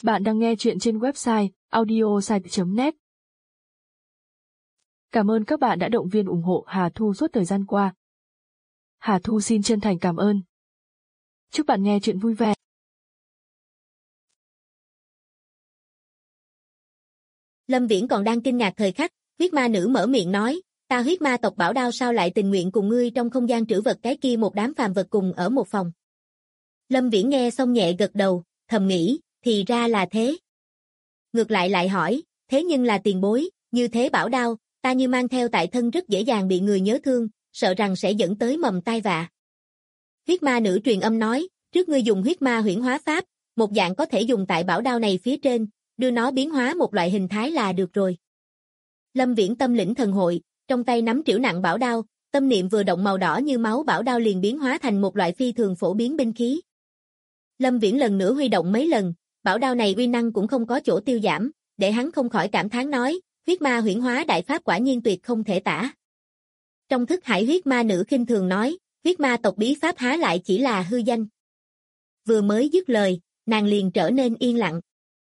Bạn đang nghe chuyện trên website audiosite.net. Cảm ơn các bạn đã động viên ủng hộ Hà Thu suốt thời gian qua. Hà Thu xin chân thành cảm ơn. Chúc bạn nghe chuyện vui vẻ. Lâm Viễn còn đang kinh ngạc thời khắc, huyết ma nữ mở miệng nói, ta huyết ma tộc Bảo Đao sao lại tình nguyện cùng ngươi trong không gian trữ vật cái kia một đám phàm vật cùng ở một phòng. Lâm Viễn nghe xong nhẹ gật đầu, thầm nghĩ, thì ra là thế. Ngược lại hỏi, thế nhưng là tiền bối, như thế Bảo Đao, ta như mang theo tại thân rất dễ dàng bị người nhớ thương, sợ rằng sẽ dẫn tới mầm tai vạ. Huyết ma nữ truyền âm nói, trước ngươi dùng huyết ma huyễn hóa pháp, một dạng có thể dùng tại Bảo Đao này phía trên, đưa nó biến hóa một loại hình thái là được rồi. Lâm Viễn tâm lĩnh thần hội, trong tay nắm trĩu nặng bảo đao, tâm niệm vừa động màu đỏ như máu bảo đao liền biến hóa thành một loại phi thường phổ biến binh khí. Lâm Viễn lần nữa huy động mấy lần, bảo đao này uy năng cũng không có chỗ tiêu giảm, để hắn không khỏi cảm thán nói, huyết ma huyễn hóa đại pháp quả nhiên tuyệt không thể tả. Trong thức hải huyết ma nữ khinh thường nói, huyết ma tộc bí pháp há lại chỉ là hư danh. Vừa mới dứt lời, nàng liền trở nên yên lặng.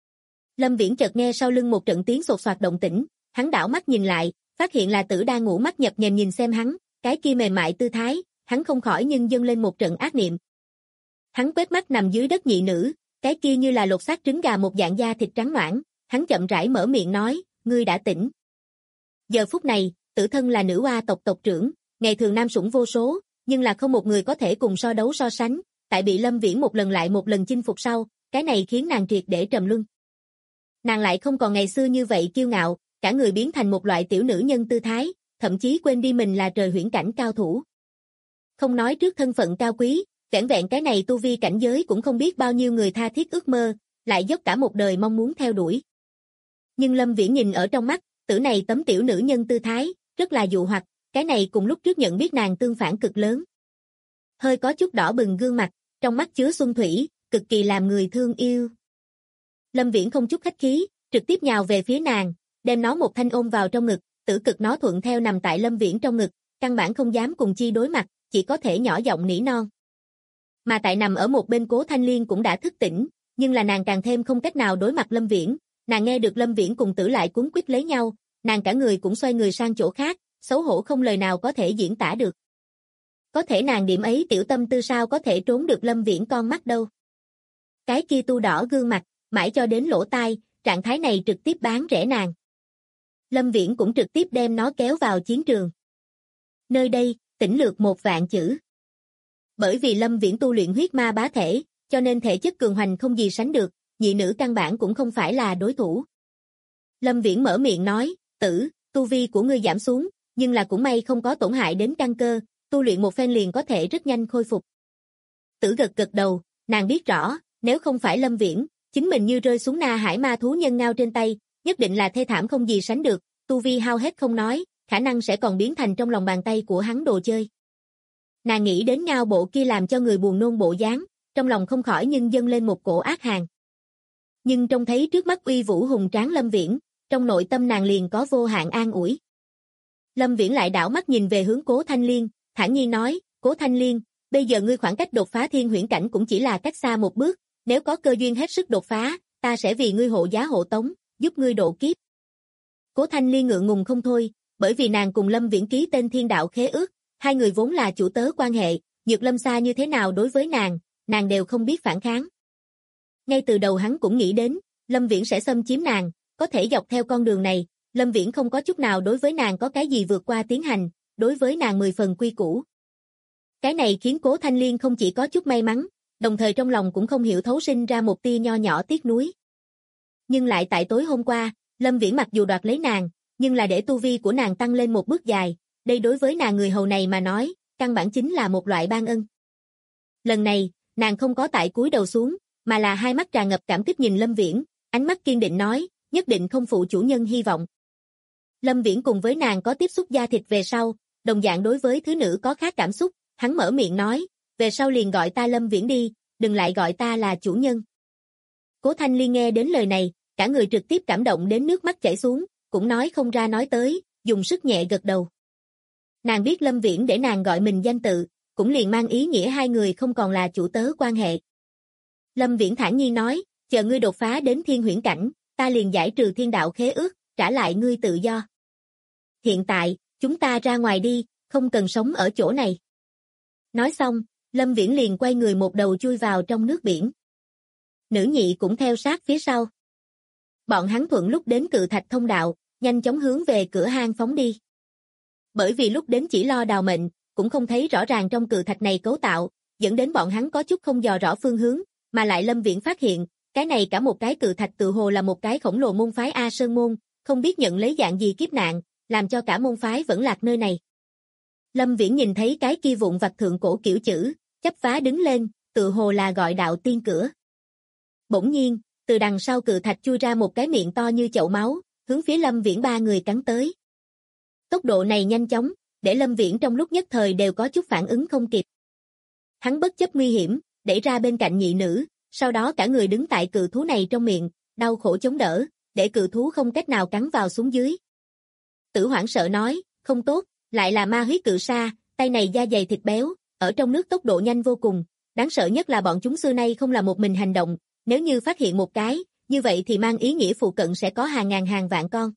Lâm Viễn chợt nghe sau lưng một trận tiếng sột soạt động tĩnh, hắn đảo mắt nhìn lại, phát hiện là Tử đang ngủ mắt nhập nhèm nhìn xem hắn, cái kia mềm mại tư thái, hắn không khỏi nhưng dâng lên một trận ác niệm. Hắn quét mắt nằm dưới đất nhị nữ, cái kia như là lột xác trứng gà một dạng da thịt trắng nõn, hắn chậm rãi mở miệng nói, ngươi đã tỉnh. Giờ phút này, Tử thân là nữ oa tộc tộc trưởng, ngày thường nam sủng vô số, nhưng là không một người có thể cùng so đấu so sánh, tại bị Lâm Viễn một lần lại một lần chinh phục sau, cái này khiến nàng triệt để trầm luân. Nàng lại không còn ngày xưa như vậy kiêu ngạo, cả người biến thành một loại tiểu nữ nhân tư thái, thậm chí quên đi mình là trời huyễn cảnh cao thủ. Không nói trước thân phận cao quý, vẻn vẹn cái này tu vi cảnh giới cũng không biết bao nhiêu người tha thiết ước mơ, lại dốc cả một đời mong muốn theo đuổi. Nhưng Lâm Viễn nhìn ở trong mắt, Tử này tấm tiểu nữ nhân tư thái, rất là dụ hoặc, cái này cùng lúc trước nhận biết nàng tương phản cực lớn. Hơi có chút đỏ bừng gương mặt, trong mắt chứa xuân thủy, cực kỳ làm người thương yêu. Lâm Viễn không chút khách khí, trực tiếp nhào về phía nàng, đem nó một thanh ôm vào trong ngực, Tử cực nó thuận theo nằm tại Lâm Viễn trong ngực, căn bản không dám cùng chi đối mặt, chỉ có thể nhỏ giọng nỉ non. Mà tại nằm ở một bên Cố Thanh Liên cũng đã thức tỉnh, nhưng là nàng càng thêm không cách nào đối mặt Lâm Viễn, nàng nghe được Lâm Viễn cùng Tử lại cuống quýt lấy nhau, nàng cả người cũng xoay người sang chỗ khác, xấu hổ không lời nào có thể diễn tả được. Có thể nàng điểm ấy tiểu tâm tư sao có thể trốn được Lâm Viễn con mắt đâu. Cái kia tu đỏ gương mặt, mãi cho đến lỗ tai, trạng thái này trực tiếp bán rẻ nàng. Lâm Viễn cũng trực tiếp đem nó kéo vào chiến trường. Nơi đây, tỉnh lược 1.000 chữ. Bởi vì Lâm Viễn tu luyện huyết ma bá thể, cho nên thể chất cường hoành không gì sánh được, nhị nữ căn bản cũng không phải là đối thủ. Lâm Viễn mở miệng nói, Tử, tu vi của ngươi giảm xuống, nhưng là cũng may không có tổn hại đến căn cơ, tu luyện một phen liền có thể rất nhanh khôi phục. Tử gật gật đầu, nàng biết rõ, nếu không phải Lâm Viễn, chính mình như rơi xuống na hải ma thú nhân ngao trên tay, nhất định là thê thảm không gì sánh được, tu vi hao hết không nói, khả năng sẽ còn biến thành trong lòng bàn tay của hắn đồ chơi. Nàng nghĩ đến ngao bộ kia làm cho người buồn nôn bộ dáng, trong lòng không khỏi nhưng dâng lên một cổ ác hàn. Nhưng trông thấy trước mắt uy vũ hùng tráng Lâm Viễn, trong nội tâm nàng liền có vô hạn an ủi. Lâm Viễn lại đảo mắt nhìn về hướng Cố Thanh Liên, thản nhiên nói, Cố Thanh Liên, bây giờ ngươi khoảng cách đột phá thiên huyễn cảnh cũng chỉ là cách xa một bước, nếu có cơ duyên hết sức đột phá, ta sẽ vì ngươi hộ giá hộ tống, giúp ngươi độ kiếp. Cố Thanh Liên ngượng ngùng không thôi, bởi vì nàng cùng Lâm Viễn ký tên thiên đạo khế ước, hai người vốn là chủ tớ quan hệ, Nhược Lâm xa như thế nào đối với nàng đều không biết phản kháng. Ngay từ đầu hắn cũng nghĩ đến, Lâm Viễn sẽ xâm chiếm nàng, có thể dọc theo con đường này, Lâm Viễn không có chút nào đối với nàng có cái gì vượt qua tiến hành, đối với nàng 10 phần quy củ. Cái này khiến Cố Thanh Liên không chỉ có chút may mắn, đồng thời trong lòng cũng không hiểu thấu sinh ra một tia nho nhỏ tiếc nuối. Nhưng lại tại tối hôm qua, Lâm Viễn mặc dù đoạt lấy nàng, nhưng là để tu vi của nàng tăng lên một bước dài, đây đối với nàng người hầu này mà nói, căn bản chính là một loại ban ân. Lần này, nàng không có tại cúi đầu xuống, mà là hai mắt tràn ngập cảm kích nhìn Lâm Viễn, ánh mắt kiên định nói, nhất định không phụ chủ nhân hy vọng. Lâm Viễn cùng với nàng có tiếp xúc da thịt về sau, đồng dạng đối với thứ nữ có khác cảm xúc, hắn mở miệng nói, về sau liền gọi ta Lâm Viễn đi, đừng lại gọi ta là chủ nhân. Cố Thanh Liên nghe đến lời này, cả người trực tiếp cảm động đến nước mắt chảy xuống, cũng nói không ra nói tới, dùng sức nhẹ gật đầu. Nàng biết Lâm Viễn để nàng gọi mình danh tự, cũng liền mang ý nghĩa hai người không còn là chủ tớ quan hệ. Lâm Viễn thản nhiên nói, chờ ngươi đột phá đến thiên huyễn cảnh, ta liền giải trừ thiên đạo khế ước, trả lại ngươi tự do. Hiện tại, chúng ta ra ngoài đi, không cần sống ở chỗ này. Nói xong, Lâm Viễn liền quay người một đầu chui vào trong nước biển. Nữ nhị cũng theo sát phía sau. Bọn hắn thuận lúc đến cự thạch thông đạo, nhanh chóng hướng về cửa hang phóng đi. Bởi vì lúc đến chỉ lo đào mệnh, cũng không thấy rõ ràng trong cự thạch này cấu tạo, dẫn đến bọn hắn có chút không dò rõ phương hướng, mà lại Lâm Viễn phát hiện, cái này cả một cái cự thạch tự hồ là một cái khổng lồ môn phái A Sơn môn, không biết nhận lấy dạng gì kiếp nạn, làm cho cả môn phái vẫn lạc nơi này. Lâm Viễn nhìn thấy cái kia vụn vặt thượng cổ kiểu chữ, chắp vá đứng lên, tự hồ là gọi đạo tiên cửa. Bỗng nhiên, từ đằng sau cự thạch chui ra một cái miệng to như chậu máu, hướng phía Lâm Viễn ba người cắn tới. Tốc độ này nhanh chóng, để Lâm Viễn trong lúc nhất thời đều có chút phản ứng không kịp. Hắn bất chấp nguy hiểm, đẩy ra bên cạnh nhị nữ, sau đó cả người đứng tại cự thú này trong miệng, đau khổ chống đỡ, để cự thú không cách nào cắn vào xuống dưới. Tử hoảng sợ nói, không tốt, lại là ma huyết cự sa, tay này da dày thịt béo, ở trong nước tốc độ nhanh vô cùng, đáng sợ nhất là bọn chúng xưa nay không là một mình hành động, nếu như phát hiện một cái, như vậy thì mang ý nghĩa phụ cận sẽ có hàng ngàn hàng vạn con.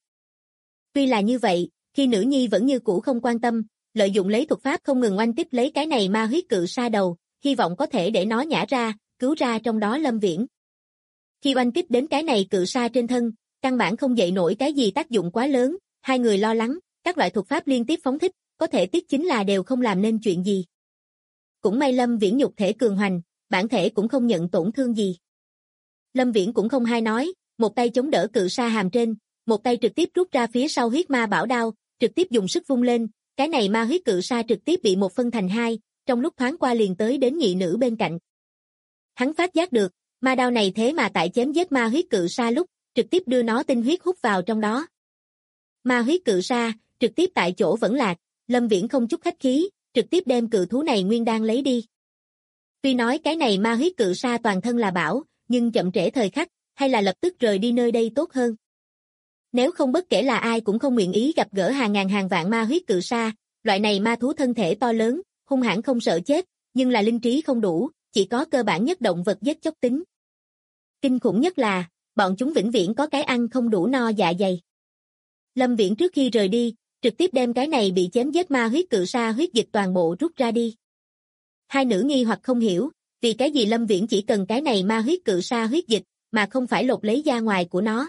Tuy là như vậy, khi nữ nhi vẫn như cũ không quan tâm, lợi dụng lấy thuật pháp không ngừng oanh tiếp lấy cái này ma huyết cự sa đầu, hy vọng có thể để nó nhả ra, cứu ra trong đó Lâm Viễn. Khi oanh tiếp đến cái này cự sa trên thân, căn bản không dậy nổi cái gì tác dụng quá lớn, hai người lo lắng, các loại thuật pháp liên tiếp phóng thích, có thể tiếc chính là đều không làm nên chuyện gì. Cũng may Lâm Viễn nhục thể cường hoành, bản thể cũng không nhận tổn thương gì. Lâm Viễn cũng không hay nói, một tay chống đỡ cự sa hàm trên, một tay trực tiếp rút ra phía sau huyết ma bảo đao, trực tiếp dùng sức vung lên, cái này ma huyết cự sa trực tiếp bị một phân thành hai, trong lúc thoáng qua liền tới đến nhị nữ bên cạnh. Hắn phát giác được, ma đao này thế mà tại chém giết ma huyết cự sa lúc, trực tiếp đưa nó tinh huyết hút vào trong đó. Ma huyết cự sa, trực tiếp tại chỗ vẫn lạc, Lâm Viễn không chút khách khí, trực tiếp đem cự thú này nguyên đan lấy đi. Tuy nói cái này ma huyết cự sa toàn thân là bảo, nhưng chậm trễ thời khắc, hay là lập tức rời đi nơi đây tốt hơn. Nếu không bất kể là ai cũng không nguyện ý gặp gỡ hàng ngàn hàng vạn ma huyết cự sa, loại này ma thú thân thể to lớn, hung hãn không sợ chết, nhưng là linh trí không đủ, chỉ có cơ bản nhất động vật giết chóc tính. Kinh khủng nhất là, bọn chúng vĩnh viễn có cái ăn không đủ no dạ dày. Lâm Viễn trước khi rời đi, trực tiếp đem cái này bị chém giết ma huyết cự sa huyết dịch toàn bộ rút ra đi. Hai nữ nghi hoặc không hiểu, vì cái gì Lâm Viễn chỉ cần cái này ma huyết cự sa huyết dịch, mà không phải lột lấy da ngoài của nó.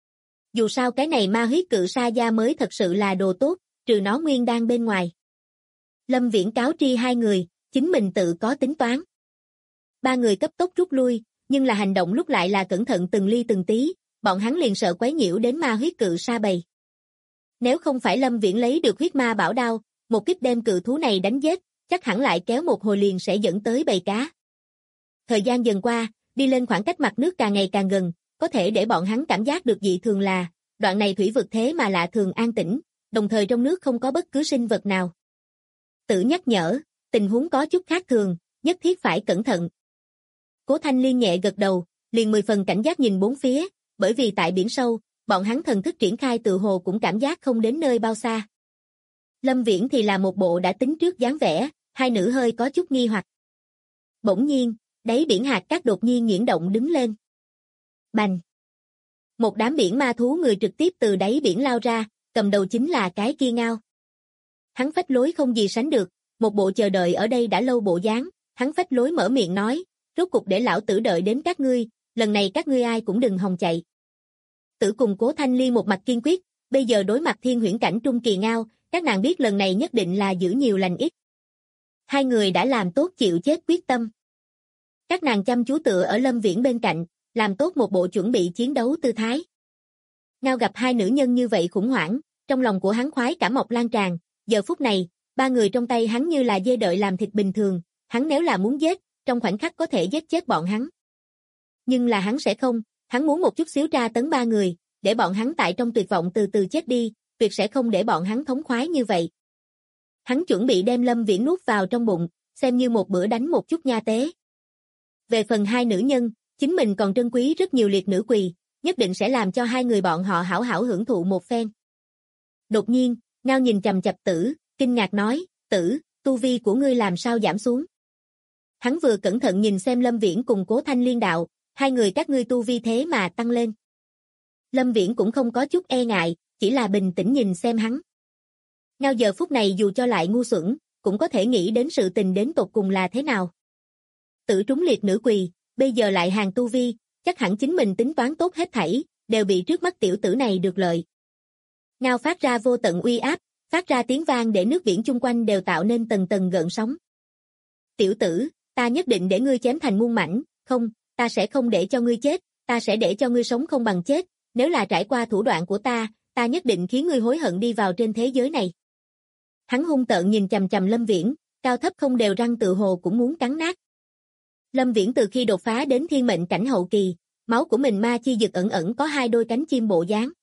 Dù sao cái này ma huyết cự sa da mới thật sự là đồ tốt, trừ nó nguyên đan bên ngoài. Lâm Viễn cáo tri hai người, chính mình tự có tính toán. Ba người cấp tốc rút lui, nhưng là hành động lúc lại là cẩn thận từng ly từng tí, bọn hắn liền sợ quấy nhiễu đến ma huyết cự sa bầy. Nếu không phải Lâm Viễn lấy được huyết ma bảo đao, một kích đem cự thú này đánh giết, chắc hẳn lại kéo một hồi liền sẽ dẫn tới bầy cá. Thời gian dần qua, đi lên khoảng cách mặt nước càng ngày càng gần, có thể để bọn hắn cảm giác được dị thường là, đoạn này thủy vực thế mà lạ thường an tĩnh, đồng thời trong nước không có bất cứ sinh vật nào. Tự nhắc nhở, tình huống có chút khác thường, nhất thiết phải cẩn thận. Cố Thanh Liên nhẹ gật đầu, liền 10 phần cảnh giác nhìn bốn phía, bởi vì tại biển sâu, bọn hắn thần thức triển khai tự hồ cũng cảm giác không đến nơi bao xa. Lâm Viễn thì là một bộ đã tính trước dáng vẻ, hai nữ hơi có chút nghi hoặc. Bỗng nhiên, đáy biển hạt cát đột nhiên nhuyễn động đứng lên. Bành! Một đám biển ma thú người trực tiếp từ đáy biển lao ra, cầm đầu chính là cái kia ngao. Hắn phách lối không gì sánh được, một bộ chờ đợi ở đây đã lâu bộ dáng, hắn phách lối mở miệng nói, rốt cục để lão tử đợi đến các ngươi, lần này các ngươi ai cũng đừng hòng chạy. Tử cùng Cố Thanh Liên một mặt kiên quyết, bây giờ đối mặt thiên huyễn cảnh trung kỳ ngao, các nàng biết lần này nhất định là giữ nhiều lành ít. Hai người đã làm tốt chịu chết quyết tâm. Các nàng chăm chú tựa ở Lâm Viễn bên cạnh, làm tốt một bộ chuẩn bị chiến đấu tư thái. Ngao gặp hai nữ nhân như vậy khủng hoảng, trong lòng của hắn khoái cảm mọc lan tràn, giờ phút này, ba người trong tay hắn như là dê đợi làm thịt bình thường, hắn nếu là muốn giết, trong khoảnh khắc có thể giết chết bọn hắn. Nhưng là hắn sẽ không, hắn muốn một chút xíu tra tấn ba người, để bọn hắn tại trong tuyệt vọng từ từ chết đi, tuyệt sẽ không để bọn hắn thống khoái như vậy. Hắn chuẩn bị đem Lâm Viễn nuốt vào trong bụng, xem như một bữa đánh một chút nha tế. Về phần hai nữ nhân, chính mình còn trân quý rất nhiều liệt nữ quỳ, nhất định sẽ làm cho hai người bọn họ hảo hảo hưởng thụ một phen. Đột nhiên, Ngao nhìn chằm chằm Tử, kinh ngạc nói, Tử, tu vi của ngươi làm sao giảm xuống? Hắn vừa cẩn thận nhìn xem Lâm Viễn cùng Cố Thanh Liên đạo, hai người các ngươi tu vi thế mà tăng lên. Lâm Viễn cũng không có chút e ngại, chỉ là bình tĩnh nhìn xem hắn. Ngao giờ phút này dù cho lại ngu xuẩn, cũng có thể nghĩ đến sự tình đến tột cùng là thế nào. Tử trúng liệt nữ quỳ, bây giờ lại hàng tu vi, chắc hẳn chính mình tính toán tốt hết thảy, đều bị trước mắt tiểu tử này được lợi. Ngao phát ra vô tận uy áp, phát ra tiếng vang để nước biển chung quanh đều tạo nên tầng tầng gợn sóng. Tiểu tử, ta nhất định để ngươi chém thành muôn mảnh, không, ta sẽ không để cho ngươi chết, ta sẽ để cho ngươi sống không bằng chết, nếu là trải qua thủ đoạn của ta nhất định khiến ngươi hối hận đi vào trên thế giới này. Hắn hung tợn nhìn chằm chằm Lâm Viễn, cao thấp không đều răng tự hồ cũng muốn cắn nát. Lâm Viễn từ khi đột phá đến thiên mệnh cảnh hậu kỳ, máu của mình ma chi dực ẩn ẩn có hai đôi cánh chim bộ dáng.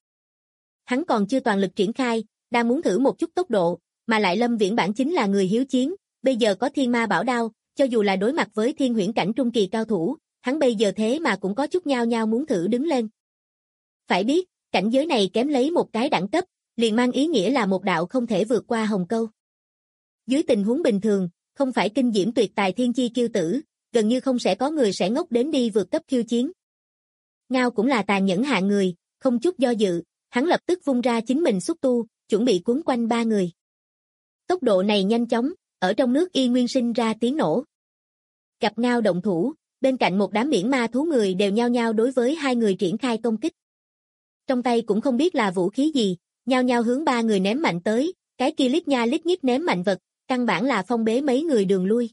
Hắn còn chưa toàn lực triển khai, đang muốn thử một chút tốc độ, mà lại Lâm Viễn bản chính là người hiếu chiến, bây giờ có thiên ma bảo đao, cho dù là đối mặt với thiên huyễn cảnh trung kỳ cao thủ, hắn bây giờ thế mà cũng có chút nhao nhao muốn thử đứng lên. Phải biết, cảnh giới này kém lấy một cái đẳng cấp, liền mang ý nghĩa là một đạo không thể vượt qua hồng câu. Dưới tình huống bình thường, không phải kinh diễm tuyệt tài thiên chi kiêu tử, gần như không sẽ có người sẽ ngốc đến đi vượt cấp khiêu chiến. Ngao cũng là tàn nhẫn hạng người, không chút do dự, hắn lập tức vung ra chính mình xúc tu, chuẩn bị cuốn quanh ba người. Tốc độ này nhanh chóng, ở trong nước y nguyên sinh ra tiếng nổ. Gặp Ngao động thủ, bên cạnh một đám biển ma thú người đều nhao nhao đối với hai người triển khai công kích. Trong tay cũng không biết là vũ khí gì, nhao nhao hướng ba người ném mạnh tới, cái kia lít nha lít nhít ném mạnh vật, căn bản là phong bế mấy người đường lui.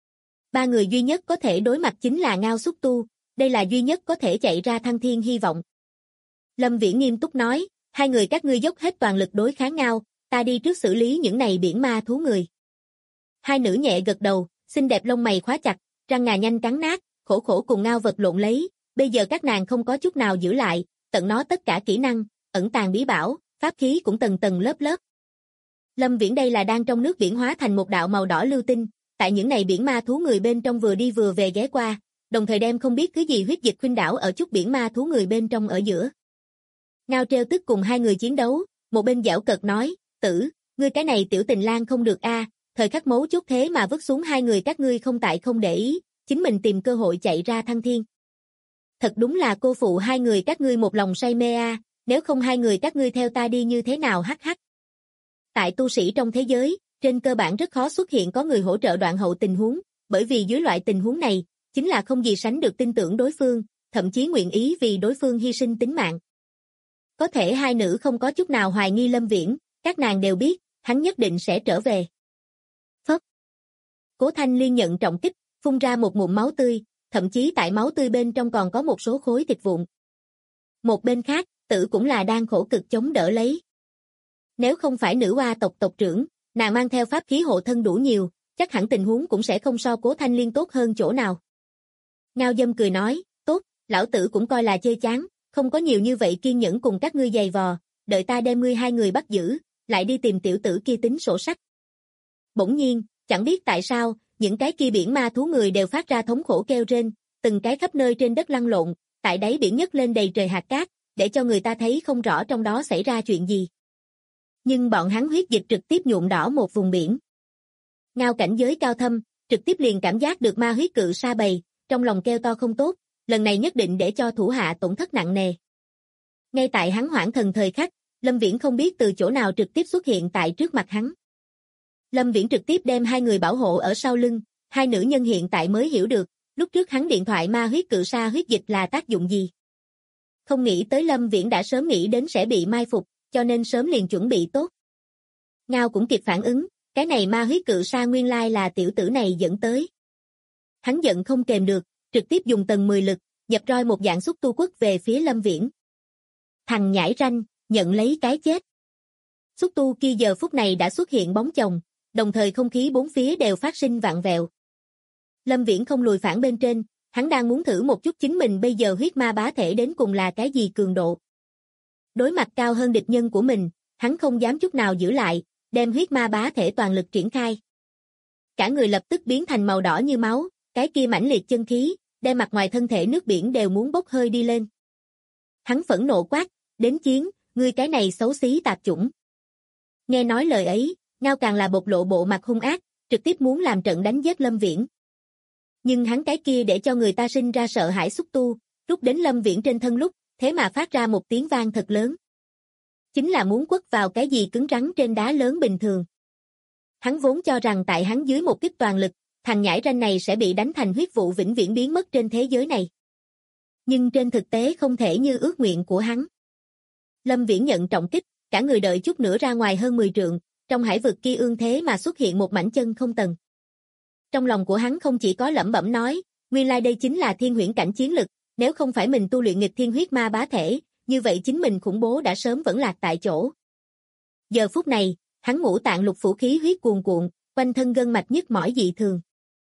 Ba người duy nhất có thể đối mặt chính là Ngao xúc tu, đây là duy nhất có thể chạy ra thăng thiên hy vọng. Lâm Viễn nghiêm túc nói, hai người các ngươi dốc hết toàn lực đối kháng Ngao, ta đi trước xử lý những này biển ma thú người. Hai nữ nhẹ gật đầu, xinh đẹp lông mày khóa chặt, răng ngà nhanh cắn nát, khổ khổ cùng Ngao vật lộn lấy, bây giờ các nàng không có chút nào giữ lại, tận nó tất cả kỹ năng, ẩn tàng bí bảo, pháp khí cũng tầng tầng lớp lớp. Lâm Viễn đây là đang trong nước biển hóa thành một đạo màu đỏ lưu tinh, tại những này biển ma thú người bên trong vừa đi vừa về ghé qua, đồng thời đem không biết thứ gì huyết dịch khuynh đảo ở chút biển ma thú người bên trong ở giữa. Ngao treo tức cùng hai người chiến đấu, một bên giảo cợt nói, tử, ngươi cái này tiểu tình lang không được a, thời khắc mấu chốt thế mà vứt xuống hai người các ngươi không tại không để ý, chính mình tìm cơ hội chạy ra thăng thiên. Thật đúng là cô phụ hai người các ngươi một lòng say mê a, nếu không hai người các ngươi theo ta đi như thế nào hắc hắc. Tại tu sĩ trong thế giới, trên cơ bản rất khó xuất hiện có người hỗ trợ đoạn hậu tình huống, bởi vì dưới loại tình huống này, chính là không gì sánh được tin tưởng đối phương, thậm chí nguyện ý vì đối phương hy sinh tính mạng. Có thể hai nữ không có chút nào hoài nghi Lâm Viễn, các nàng đều biết, hắn nhất định sẽ trở về. Phất. Cố Thanh Liên nhận trọng kích, phun ra một ngụm máu tươi, thậm chí tại máu tươi bên trong còn có một số khối thịt vụn. Một bên khác, Tử cũng là đang khổ cực chống đỡ lấy. Nếu không phải nữ oa tộc tộc trưởng, nàng mang theo pháp khí hộ thân đủ nhiều, chắc hẳn tình huống cũng sẽ không so Cố Thanh Liên tốt hơn chỗ nào. Ngao Dâm cười nói, tốt, lão tử cũng coi là chơi chán, không có nhiều như vậy kiên nhẫn cùng các ngươi giày vò, đợi ta đem ngươi hai người bắt giữ, lại đi tìm tiểu tử kia tính sổ sách. Bỗng nhiên, chẳng biết tại sao, những cái kia biển ma thú người đều phát ra thống khổ kêu rên, từng cái khắp nơi trên đất lăn lộn, tại đáy biển nhấc lên đầy trời hạt cát, để cho người ta thấy không rõ trong đó xảy ra chuyện gì. Nhưng bọn hắn huyết dịch trực tiếp nhuộm đỏ một vùng biển. Ngao cảnh giới cao thâm, trực tiếp liền cảm giác được ma huyết cự sa bầy, trong lòng kêu to không tốt, lần này nhất định để cho thủ hạ tổn thất nặng nề. Ngay tại hắn hoảng thần thời khắc, Lâm Viễn không biết từ chỗ nào trực tiếp xuất hiện tại trước mặt hắn. Lâm Viễn trực tiếp đem hai người bảo hộ ở sau lưng, hai nữ nhân hiện tại mới hiểu được, lúc trước hắn điện thoại ma huyết cự sa huyết dịch là tác dụng gì. Không nghĩ tới Lâm Viễn đã sớm nghĩ đến sẽ bị mai phục, cho nên sớm liền chuẩn bị tốt. Ngao cũng kịp phản ứng, cái này ma huyết cự sa nguyên lai là tiểu tử này dẫn tới. Hắn giận không kềm được, trực tiếp dùng tầng 10 lực, nhập roi một dạng xúc tu quất về phía Lâm Viễn. Thằng nhãi ranh, nhận lấy cái chết. Xúc tu kia giờ phút này đã xuất hiện bóng chồng, đồng thời không khí bốn phía đều phát sinh vạn vẹo. Lâm Viễn không lùi phản bên trên, hắn đang muốn thử một chút chính mình bây giờ huyết ma bá thể đến cùng là cái gì cường độ. Đối mặt cao hơn địch nhân của mình, hắn không dám chút nào giữ lại, đem huyết ma bá thể toàn lực triển khai. Cả người lập tức biến thành màu đỏ như máu, cái kia mãnh liệt chân khí, đem mặt ngoài thân thể nước biển đều muốn bốc hơi đi lên. Hắn phẫn nộ quát, đến chiến, ngươi cái này xấu xí tạp chủng. Nghe nói lời ấy, Ngao càng là bộc lộ bộ mặt hung ác, trực tiếp muốn làm trận đánh giết Lâm Viễn. Nhưng hắn cái kia để cho người ta sinh ra sợ hãi xúc tu, rút đến Lâm Viễn trên thân lúc, thế mà phát ra một tiếng vang thật lớn. Chính là muốn quất vào cái gì cứng rắn trên đá lớn bình thường. Hắn vốn cho rằng tại hắn dưới một kích toàn lực, thằng nhãi ranh này sẽ bị đánh thành huyết vụ vĩnh viễn biến mất trên thế giới này. Nhưng trên thực tế không thể như ước nguyện của hắn. Lâm Viễn nhận trọng kích, cả người đợi chút nữa ra ngoài hơn 10 trượng, trong hải vực kia ương thế mà xuất hiện một mảnh chân không tầng. Trong lòng của hắn không chỉ có lẩm bẩm nói, nguyên lai đây chính là thiên huyễn cảnh chiến lực, nếu không phải mình tu luyện nghịch thiên huyết ma bá thể, như vậy chính mình khủng bố đã sớm vẫn lạc tại chỗ. Giờ phút này, hắn ngũ tạng lục phủ khí huyết cuồn cuộn, quanh thân gân mạch nhức mỏi dị thường.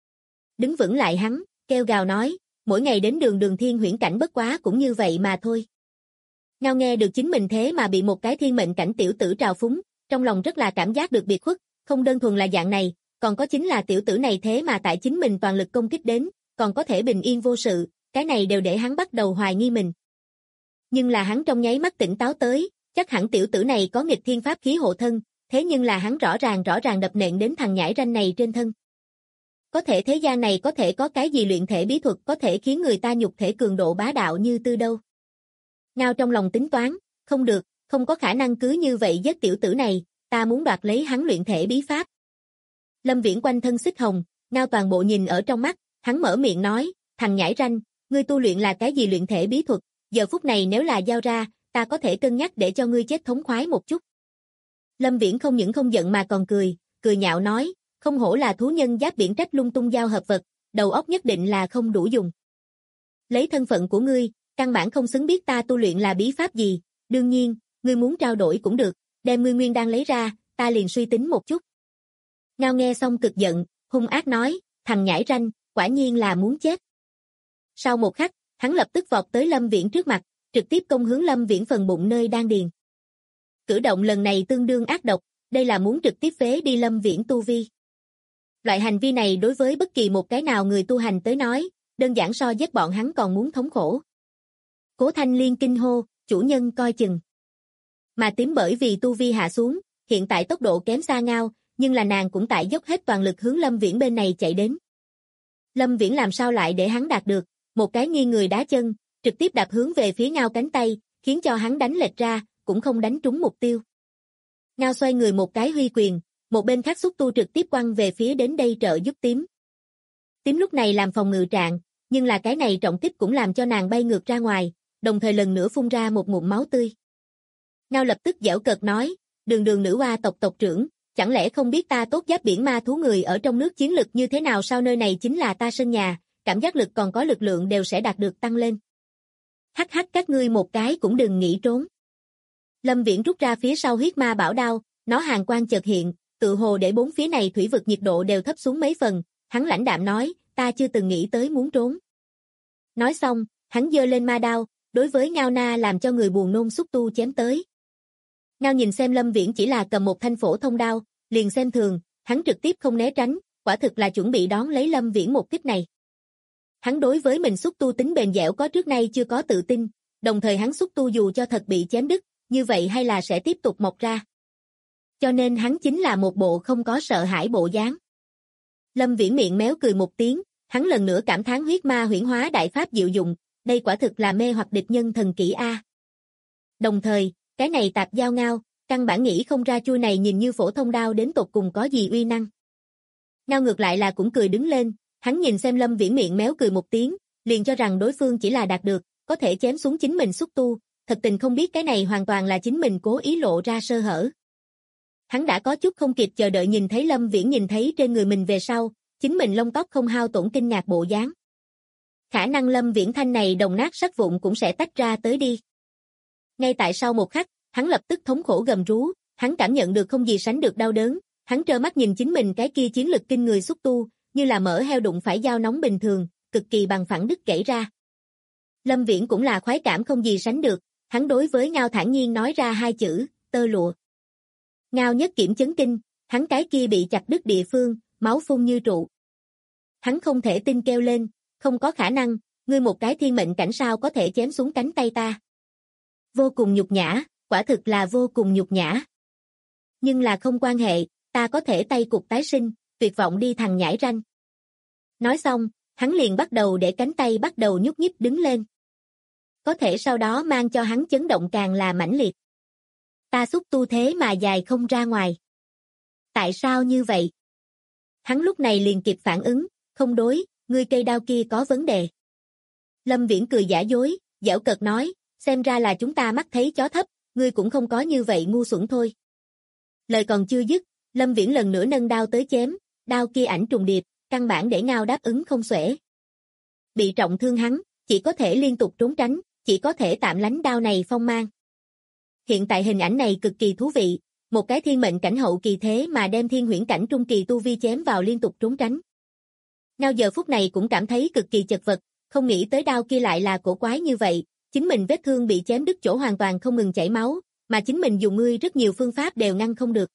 Đứng vững lại hắn, kêu gào nói, mỗi ngày đến đường thiên huyễn cảnh bất quá cũng như vậy mà thôi. Ngao nghe được chính mình thế mà bị một cái thiên mệnh cảnh tiểu tử trào phúng, trong lòng rất là cảm giác được biệt khuất, không đơn thuần là dạng này, còn có chính là tiểu tử này thế mà tại chính mình toàn lực công kích đến, còn có thể bình yên vô sự, cái này đều để hắn bắt đầu hoài nghi mình. Nhưng là hắn trong nháy mắt tỉnh táo tới, chắc hẳn tiểu tử này có nghịch thiên pháp khí hộ thân, thế nhưng là hắn rõ ràng đập nện đến thằng nhãi ranh này trên thân. Có thể thế gian này có thể có cái gì luyện thể bí thuật có thể khiến người ta nhục thể cường độ bá đạo như tư đâu. Ngao trong lòng tính toán, không được, không có khả năng cứ như vậy giết tiểu tử này, ta muốn đoạt lấy hắn luyện thể bí pháp. Lâm Viễn quanh thân xích hồng, Ngao toàn bộ nhìn ở trong mắt, hắn mở miệng nói, thằng nhãi ranh, ngươi tu luyện là cái gì luyện thể bí thuật, giờ phút này nếu là giao ra, ta có thể cân nhắc để cho ngươi chết thống khoái một chút. Lâm Viễn không những không giận mà còn cười nhạo nói, không hổ là thú nhân giáp biển trách lung tung giao hợp vật, đầu óc nhất định là không đủ dùng. Lấy thân phận của ngươi, căn bản không xứng biết ta tu luyện là bí pháp gì, đương nhiên, ngươi muốn trao đổi cũng được, đem ngươi nguyên đan lấy ra, ta liền suy tính một chút. Ngao nghe xong cực giận, hung ác nói, thằng nhãi ranh, quả nhiên là muốn chết. Sau một khắc, hắn lập tức vọt tới Lâm Viễn trước mặt, trực tiếp công hướng Lâm Viễn phần bụng nơi đan điền. Cử động lần này tương đương ác độc, đây là muốn trực tiếp phế đi Lâm Viễn tu vi. Loại hành vi này đối với bất kỳ một cái nào người tu hành tới nói, đơn giản so giết bọn hắn còn muốn thống khổ. Cố Thanh Liên kinh hô, chủ nhân coi chừng. Mà tím bởi vì tu vi hạ xuống, hiện tại tốc độ kém xa Ngao, nhưng là nàng cũng tại dốc hết toàn lực hướng Lâm Viễn bên này chạy đến. Lâm Viễn làm sao lại để hắn đạt được, một cái nghiêng người đá chân, trực tiếp đạp hướng về phía Ngao cánh tay, khiến cho hắn đánh lệch ra, cũng không đánh trúng mục tiêu. Ngao xoay người một cái huy quyền, một bên khác xúc tu trực tiếp quăng về phía đến đây trợ giúp tím. Tím lúc này làm phòng ngự trạng, nhưng là cái này trọng kích cũng làm cho nàng bay ngược ra ngoài, đồng thời lần nữa phun ra một ngụm máu tươi. Ngao lập tức giễu cợt nói, đường nữ oa tộc tộc trưởng, chẳng lẽ không biết ta tốt giáp biển ma thú người ở trong nước chiến lực như thế nào sao, nơi này chính là ta sân nhà, cảm giác lực còn có lực lượng đều sẽ đạt được tăng lên. Hắc các ngươi một cái cũng đừng nghĩ trốn. Lâm Viễn rút ra phía sau huyết ma bảo đao, nó hàn quang chợt hiện, tự hồ để bốn phía này thủy vực nhiệt độ đều thấp xuống mấy phần, hắn lãnh đạm nói, ta chưa từng nghĩ tới muốn trốn. Nói xong, hắn giơ lên ma đao, đối với Ngao Na làm cho người buồn nôn xúc tu chém tới. Ngao nhìn xem Lâm Viễn chỉ là cầm một thanh phổ thông đao, liền xem thường, hắn trực tiếp không né tránh, quả thực là chuẩn bị đón lấy Lâm Viễn một kích này. Hắn đối với mình xúc tu tính bền dẻo có trước nay chưa có tự tin, đồng thời hắn xúc tu dù cho thật bị chém đứt, như vậy hay là sẽ tiếp tục mọc ra. Cho nên hắn chính là một bộ không có sợ hãi bộ dáng. Lâm Viễn miệng méo cười một tiếng, hắn lần nữa cảm thán huyết ma huyễn hóa đại pháp diệu dụng, đây quả thực là mê hoặc địch nhân thần kỹ a. Đồng thời, cái này tạp giao Ngao, căn bản nghĩ không ra chui này nhìn như phổ thông đao đến tột cùng có gì uy năng. Ngao ngược lại là cũng cười đứng lên, hắn nhìn xem Lâm Viễn miệng méo cười một tiếng, liền cho rằng đối phương chỉ là đạt được, có thể chém xuống chính mình xúc tu, thật tình không biết cái này hoàn toàn là chính mình cố ý lộ ra sơ hở. Hắn đã có chút không kịp chờ đợi nhìn thấy Lâm Viễn nhìn thấy trên người mình về sau, chính mình lông tóc không hao tổn kinh ngạc bộ dáng. Khả năng Lâm Viễn thanh này đồng nát sắt vụn cũng sẽ tách ra tới đi. Ngay tại sau một khắc, hắn lập tức thống khổ gầm rú, hắn cảm nhận được không gì sánh được đau đớn, hắn trơ mắt nhìn chính mình cái kia chiến lực kinh người xúc tu, như là mỡ heo đụng phải dao nóng bình thường, cực kỳ bằng phẳng đứt gãy ra. Lâm Viễn cũng là khoái cảm không gì sánh được, hắn đối với Ngao thản nhiên nói ra hai chữ, tơ lụa. Ngao nhất kiểm chấn kinh, hắn cái kia bị chặt đứt địa phương, máu phun như trụ. Hắn không thể tin kêu lên, không có khả năng, ngươi một cái thiên mệnh cảnh sao có thể chém xuống cánh tay ta. Vô cùng nhục nhã, quả thực là vô cùng nhục nhã. Nhưng là không quan hệ, ta có thể tay cục tái sinh, tuyệt vọng đi thằng nhãi ranh. Nói xong, hắn liền bắt đầu để cánh tay bắt đầu nhúc nhích đứng lên. có thể sau đó mang cho hắn chấn động càng là mãnh liệt. Ta xúc tu thế mà dài không ra ngoài. Tại sao như vậy? Hắn lúc này liền kịp phản ứng, không đối, ngươi cây đao kia có vấn đề. Lâm Viễn cười giả dối, giễu cợt nói, xem ra là chúng ta mắt thấy chó thấp, ngươi cũng không có như vậy ngu xuẩn thôi. Lời còn chưa dứt, Lâm Viễn lần nữa nâng đao tới chém, đao kia ảnh trùng điệp, căn bản để Ngao đáp ứng không xuể. Bị trọng thương hắn, chỉ có thể liên tục trốn tránh, chỉ có thể tạm lánh đao này phong mang. Hiện tại hình ảnh này cực kỳ thú vị, một cái thiên mệnh cảnh hậu kỳ thế mà đem thiên huyễn cảnh trung kỳ tu vi chém vào liên tục trốn tránh. Ngao giờ phút này cũng cảm thấy cực kỳ chật vật, không nghĩ tới đao kia lại là cổ quái như vậy, chính mình vết thương bị chém đứt chỗ hoàn toàn không ngừng chảy máu, mà chính mình dùng rất nhiều phương pháp đều ngăn không được.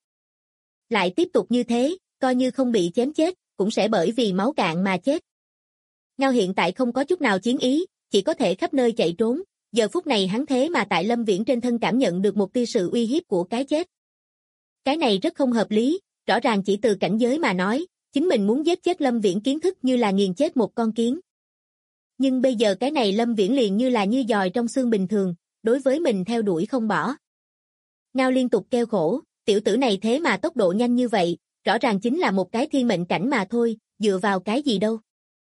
Lại tiếp tục như thế, coi như không bị chém chết, cũng sẽ bởi vì máu cạn mà chết. Ngao hiện tại không có chút nào chiến ý, chỉ có thể khắp nơi chạy trốn, giờ phút này hắn thế mà tại Lâm Viễn trên thân cảm nhận được một tia sự uy hiếp của cái chết. Cái này rất không hợp lý, rõ ràng chỉ từ cảnh giới mà nói, chính mình muốn giết chết Lâm Viễn kiến thức như là nghiền chết một con kiến. Nhưng bây giờ cái này Lâm Viễn liền như là như giòi trong xương bình thường, đối với mình theo đuổi không bỏ. Ngao liên tục kêu khổ, tiểu tử này thế mà tốc độ nhanh như vậy, rõ ràng chính là một cái thiên mệnh cảnh mà thôi, dựa vào cái gì đâu.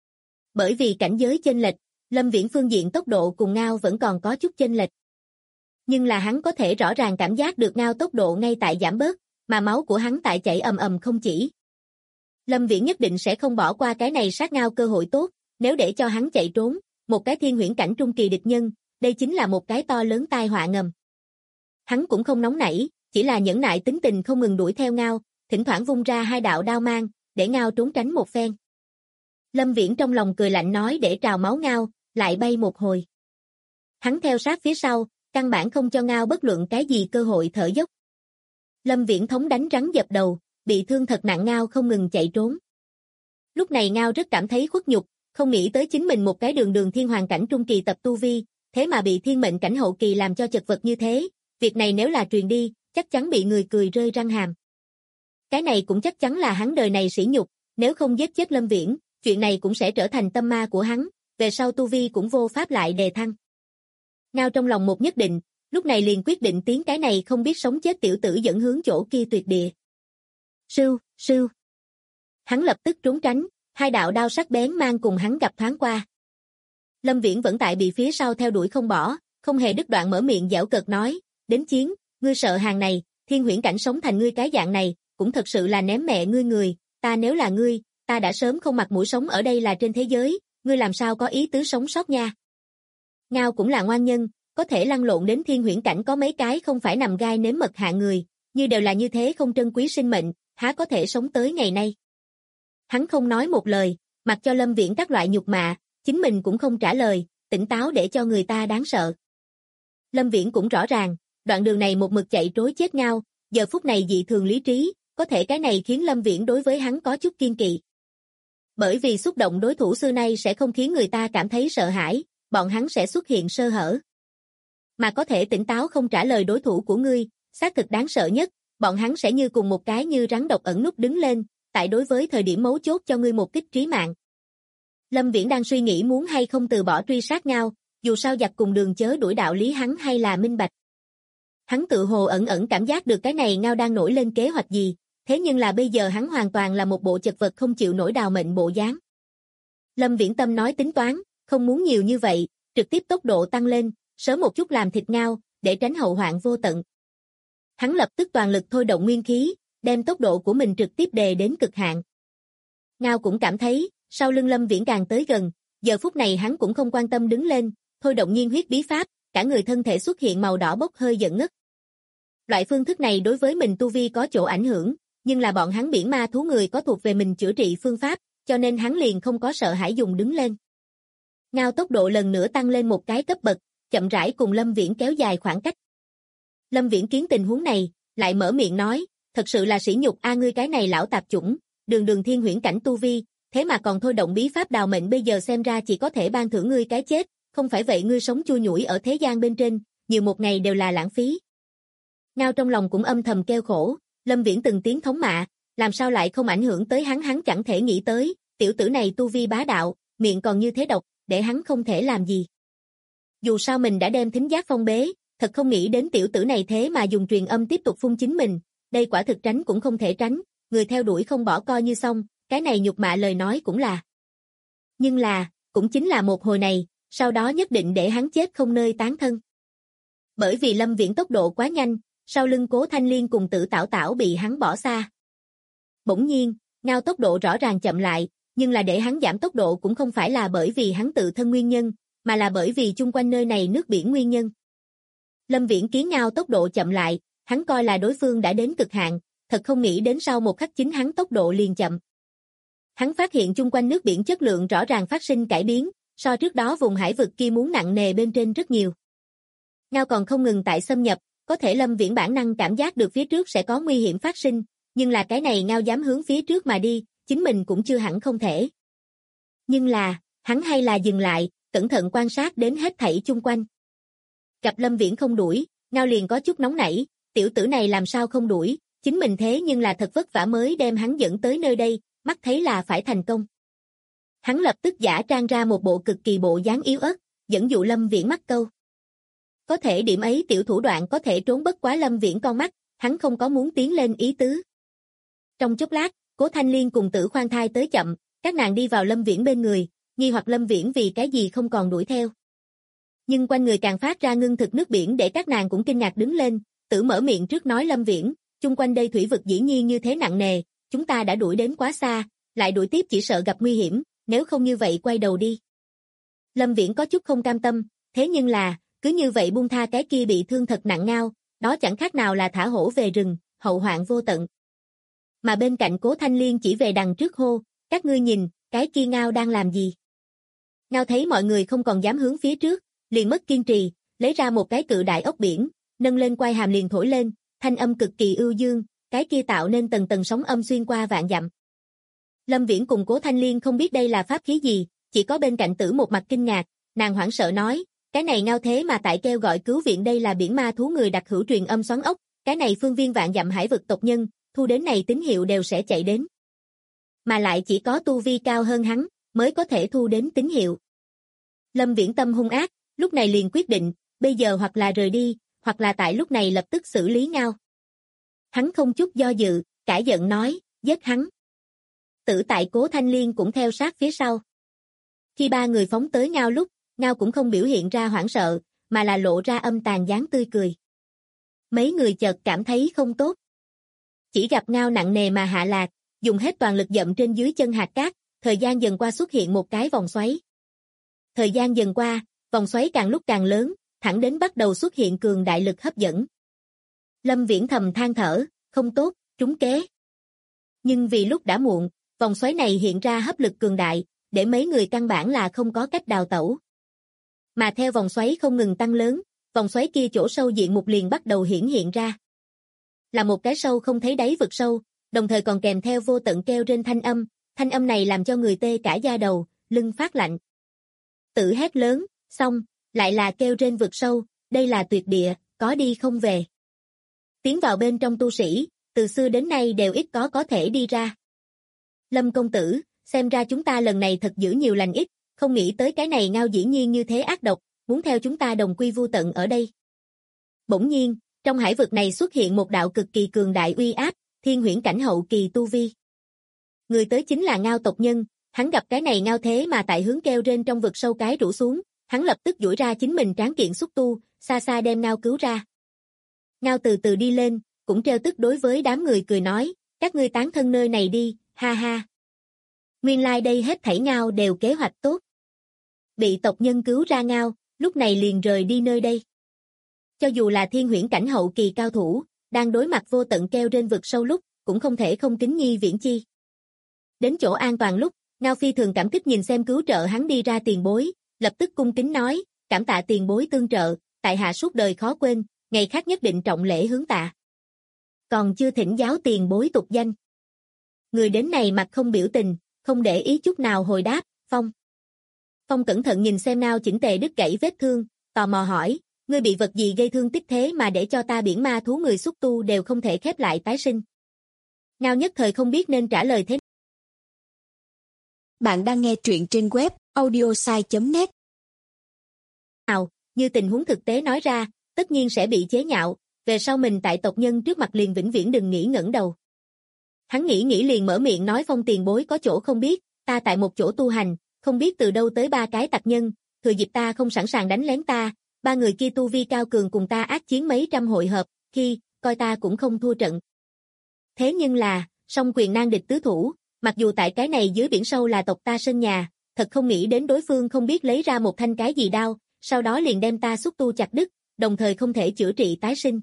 Bởi vì cảnh giới chênh lệch, Lâm Viễn phương diện tốc độ cùng Ngao vẫn còn có chút chênh lệch. Nhưng là hắn có thể rõ ràng cảm giác được Ngao tốc độ ngay tại giảm bớt, mà máu của hắn tại chảy ầm ầm không chỉ. Lâm Viễn nhất định sẽ không bỏ qua cái này sát Ngao cơ hội tốt, nếu để cho hắn chạy trốn, một cái thiên huyễn cảnh trung kỳ địch nhân, đây chính là một cái to lớn tai họa ngầm. Hắn cũng không nóng nảy, chỉ là nhẫn nại tính tình không ngừng đuổi theo Ngao, thỉnh thoảng vung ra hai đạo đao mang, để Ngao trốn tránh một phen. Lâm Viễn trong lòng cười lạnh nói để trào máu Ngao, lại bay một hồi. Hắn theo sát phía sau, căn bản không cho Ngao bất luận cái gì cơ hội thở dốc. Lâm Viễn thống đánh rắn dập đầu, bị thương thật nặng Ngao không ngừng chạy trốn. Lúc này Ngao rất cảm thấy khuất nhục, không nghĩ tới chính mình một cái đường thiên hoàng cảnh trung kỳ tập tu vi, thế mà bị thiên mệnh cảnh hậu kỳ làm cho chật vật như thế, việc này nếu là truyền đi, chắc chắn bị người cười rơi răng hàm. Cái này cũng chắc chắn là hắn đời này sỉ nhục, nếu không giết chết Lâm Viễn, chuyện này cũng sẽ trở thành tâm ma của hắn, về sau tu vi cũng vô pháp lại đề thăng. Ngao trong lòng một nhất định, lúc này liền quyết định tiến cái này không biết sống chết tiểu tử dẫn hướng chỗ kia tuyệt địa. Sưu, sưu. Hắn lập tức trốn tránh, hai đạo đao sắc bén mang cùng hắn gặp thoáng qua. Lâm Viễn vẫn tại bị phía sau theo đuổi không bỏ, không hề đứt đoạn mở miệng giễu cợt nói, đến chiến, ngươi sợ hàng này, thiên huyễn cảnh sống thành ngươi cái dạng này, cũng thật sự là ném mẹ ngươi người, ta nếu là ngươi, ta đã sớm không mặt mũi sống ở đây là trên thế giới, ngươi làm sao có ý tứ sống sót nha. Ngao cũng là ngoan nhân, có thể lăn lộn đến thiên huyễn cảnh có mấy cái không phải nằm gai nếm mật hạ người, như đều là như thế không trân quý sinh mệnh, há có thể sống tới ngày nay. Hắn không nói một lời, mặc cho Lâm Viễn các loại nhục mạ, chính mình cũng không trả lời, tỉnh táo để cho người ta đáng sợ. Lâm Viễn cũng rõ ràng, đoạn đường này một mực chạy trối chết Ngao, giờ phút này dị thường lý trí, có thể cái này khiến Lâm Viễn đối với hắn có chút kiên kỵ. Bởi vì xúc động đối thủ xưa nay sẽ không khiến người ta cảm thấy sợ hãi, bọn hắn sẽ xuất hiện sơ hở. Mà có thể tỉnh táo không trả lời đối thủ của ngươi, xác thực đáng sợ nhất, bọn hắn sẽ như cùng một cái như rắn độc ẩn núp đứng lên, tại đối với thời điểm mấu chốt cho ngươi một kích trí mạng. Lâm Viễn đang suy nghĩ muốn hay không từ bỏ truy sát Ngao, dù sao giặc cùng đường chớ đuổi đạo lý hắn hay là minh bạch. Hắn tự hồ ẩn ẩn cảm giác được cái này Ngao đang nổi lên kế hoạch gì, thế nhưng là bây giờ hắn hoàn toàn là một bộ chật vật không chịu nổi đào mệnh bộ dáng. Lâm Viễn tâm nói tính toán, không muốn nhiều như vậy, trực tiếp tốc độ tăng lên, sớm một chút làm thịt Ngao, để tránh hậu hoạn vô tận. Hắn lập tức toàn lực thôi động nguyên khí, đem tốc độ của mình trực tiếp đề đến cực hạn. Ngao cũng cảm thấy, sau lưng Lâm Viễn càng tới gần, giờ phút này hắn cũng không quan tâm đứng lên, thôi động nhiên huyết bí pháp, cả người thân thể xuất hiện màu đỏ bốc hơi giận ngất. Loại phương thức này đối với mình tu vi có chỗ ảnh hưởng, nhưng là bọn hắn biển ma thú người có thuộc về mình chữa trị phương pháp, cho nên hắn liền không có sợ hãi dùng đứng lên. Ngao tốc độ lần nữa tăng lên một cái cấp bậc, chậm rãi cùng Lâm Viễn kéo dài khoảng cách. Lâm Viễn kiến tình huống này, lại mở miệng nói, thật sự là sỉ nhục a ngươi cái này lão tạp chủng, đường thiên huyễn cảnh tu vi, thế mà còn thôi động bí pháp đào mệnh bây giờ xem ra chỉ có thể ban thưởng ngươi cái chết, không phải vậy ngươi sống chui nhủi ở thế gian bên trên, nhiều một ngày đều là lãng phí. Ngao trong lòng cũng âm thầm kêu khổ, Lâm Viễn từng tiếng thống mạ, làm sao lại không ảnh hưởng tới hắn chẳng thể nghĩ tới, tiểu tử này tu vi bá đạo, miệng còn như thế độc, để hắn không thể làm gì. Dù sao mình đã đem thính giác phong bế, thật không nghĩ đến tiểu tử này thế mà dùng truyền âm tiếp tục phun chính mình, đây quả thực tránh cũng không thể tránh, người theo đuổi không bỏ coi như xong, cái này nhục mạ lời nói cũng là. Nhưng là, cũng chính là một hồi này, sau đó nhất định để hắn chết không nơi tán thân. Bởi vì Lâm Viễn tốc độ quá nhanh, sau lưng Cố Thanh Liên cùng Tử Tảo Tảo bị hắn bỏ xa. Bỗng nhiên, Ngao tốc độ rõ ràng chậm lại, nhưng là để hắn giảm tốc độ cũng không phải là bởi vì hắn tự thân nguyên nhân, mà là bởi vì chung quanh nơi này nước biển nguyên nhân. Lâm Viễn kiến Ngao tốc độ chậm lại, hắn coi là đối phương đã đến cực hạn, thật không nghĩ đến sau một khắc chính hắn tốc độ liền chậm. Hắn phát hiện chung quanh nước biển chất lượng rõ ràng phát sinh cải biến, so trước đó vùng hải vực kia muốn nặng nề bên trên rất nhiều. Ngao còn không ngừng tại xâm nhập, có thể Lâm Viễn bản năng cảm giác được phía trước sẽ có nguy hiểm phát sinh, nhưng là cái này Ngao dám hướng phía trước mà đi, chính mình cũng chưa hẳn không thể. Nhưng là, hắn hay là dừng lại, cẩn thận quan sát đến hết thảy chung quanh. Gặp Lâm Viễn không đuổi, Ngao liền có chút nóng nảy, tiểu tử này làm sao không đuổi, chính mình thế nhưng là thật vất vả mới đem hắn dẫn tới nơi đây, mắt thấy là phải thành công. Hắn lập tức giả trang ra một bộ cực kỳ bộ dáng yếu ớt, dẫn dụ Lâm Viễn mắc câu. Có thể điểm ấy tiểu thủ đoạn có thể trốn bất quá Lâm Viễn con mắt, hắn không có muốn tiến lên ý tứ. Trong chốc lát, Cố Thanh Liên cùng Tử Khoan Thai tới chậm, các nàng đi vào Lâm Viễn bên người, nghi hoặc Lâm Viễn vì cái gì không còn đuổi theo. Nhưng quanh người càng phát ra ngưng thực nước biển để các nàng cũng kinh ngạc đứng lên, Tử mở miệng trước nói Lâm Viễn, chung quanh đây thủy vực dĩ nhiên như thế nặng nề, chúng ta đã đuổi đến quá xa, lại đuổi tiếp chỉ sợ gặp nguy hiểm, nếu không như vậy quay đầu đi. Lâm Viễn có chút không cam tâm, thế nhưng là, cứ như vậy buông tha cái kia bị thương thật nặng Ngao, đó chẳng khác nào là thả hổ về rừng, hậu hoạn vô tận. Mà bên cạnh Cố Thanh Liên chỉ về đằng trước hô, các ngươi nhìn, cái kia Ngao đang làm gì? Ngao thấy mọi người không còn dám hướng phía trước, liền mất kiên trì, lấy ra một cái cự đại ốc biển, nâng lên quai hàm liền thổi lên, thanh âm cực kỳ ưu dương, cái kia tạo nên tầng tầng sóng âm xuyên qua vạn dặm. Lâm Viễn cùng Cố Thanh Liên không biết đây là pháp khí gì, chỉ có bên cạnh Tử một mặt kinh ngạc, nàng hoảng sợ nói, cái này Ngao thế mà tại kêu gọi cứu viện đây là biển ma thú người đặc hữu truyền âm xoắn ốc, cái này phương viên vạn dặm hải vực tộc nhân, thu đến này tín hiệu đều sẽ chạy đến. Mà lại chỉ có tu vi cao hơn hắn, mới có thể thu đến tín hiệu. Lâm Viễn tâm hung ác, lúc này liền quyết định, bây giờ hoặc là rời đi, hoặc là tại lúc này lập tức xử lý Ngao. Hắn không chút do dự, cãi giận nói, giết hắn. Tử tại Cố Thanh Liên cũng theo sát phía sau. Khi ba người phóng tới Ngao lúc, Ngao cũng không biểu hiện ra hoảng sợ, mà là lộ ra âm tàn dáng tươi cười. Mấy người chợt cảm thấy không tốt. Chỉ gặp Ngao nặng nề mà hạ lạc, dùng hết toàn lực dậm trên dưới chân hạt cát, thời gian dần qua xuất hiện một cái vòng xoáy. Thời gian dần qua, vòng xoáy càng lúc càng lớn, thẳng đến bắt đầu xuất hiện cường đại lực hấp dẫn. Lâm Viễn thầm than thở, không tốt, trúng kế. Nhưng vì lúc đã muộn, vòng xoáy này hiện ra hấp lực cường đại, để mấy người căn bản là không có cách đào tẩu. Mà theo vòng xoáy không ngừng tăng lớn, vòng xoáy kia chỗ sâu diện mục liền bắt đầu hiển hiện ra. Là một cái sâu không thấy đáy vực sâu, đồng thời còn kèm theo vô tận kêu trên thanh âm này làm cho người tê cả da đầu, lưng phát lạnh. Tử hét lớn, xong, lại là kêu trên vực sâu, đây là tuyệt địa, có đi không về. Tiến vào bên trong tu sĩ, từ xưa đến nay đều ít có thể đi ra. Lâm công tử, xem ra chúng ta lần này thật giữ nhiều lành ít, không nghĩ tới cái này Ngao dĩ nhiên như thế ác độc, muốn theo chúng ta đồng quy vu tận ở đây. Bỗng nhiên, trong hải vực này xuất hiện một đạo cực kỳ cường đại uy áp, thiên huyễn cảnh hậu kỳ tu vi. Người tới chính là Ngao tộc nhân, hắn gặp cái này Ngao thế mà tại hướng kêu trên trong vực sâu cái rũ xuống, hắn lập tức duỗi ra chính mình tráng kiện xúc tu, xa xa đem Ngao cứu ra. Ngao từ từ đi lên, cũng trêu tức đối với đám người cười nói, các ngươi tán thân nơi này đi, ha ha. Nguyên lai đây hết thảy Ngao đều kế hoạch tốt. Bị tộc nhân cứu ra Ngao, lúc này liền rời đi nơi đây. Cho dù là thiên huyễn cảnh hậu kỳ cao thủ, đang đối mặt vô tận kêu trên vực sâu lúc, cũng không thể không kính nhi viễn chi. Đến chỗ an toàn lúc, Ngao phi thường cảm kích nhìn xem cứu trợ hắn đi ra tiền bối, lập tức cung kính nói, cảm tạ tiền bối tương trợ, tại hạ suốt đời khó quên, ngày khác nhất định trọng lễ hướng tạ. Còn chưa thỉnh giáo tiền bối tục danh. Người đến này mặt không biểu tình, không để ý chút nào hồi đáp, Phong. Phong cẩn thận nhìn xem Ngao chỉnh tề đứt gãy vết thương, tò mò hỏi, ngươi bị vật gì gây thương tích thế mà để cho ta biển ma thú người xúc tu đều không thể khép lại tái sinh. Ngao nhất thời không biết nên trả lời thế. Bạn đang nghe truyện trên web audiosai.net. như tình huống thực tế nói ra, tất nhiên sẽ bị chế nhạo, về sau mình tại tộc nhân trước mặt liền vĩnh viễn đừng nghĩ ngẩng đầu. Hắn nghĩ liền mở miệng nói Phong tiền bối có chỗ không biết, ta tại một chỗ tu hành, không biết từ đâu tới 3 cái tặc nhân, thừa dịp ta không sẵn sàng đánh lén ta, 3 người kia tu vi cao cường cùng ta ác chiến mấy trăm hội hợp, khi, coi ta cũng không thua trận. Thế nhưng là, song quyền nan địch tứ thủ, mặc dù tại cái này dưới biển sâu là tộc ta sân nhà, thật không nghĩ đến đối phương không biết lấy ra một thanh cái gì đao, sau đó liền đem ta xúc tu chặt đứt, đồng thời không thể chữa trị tái sinh.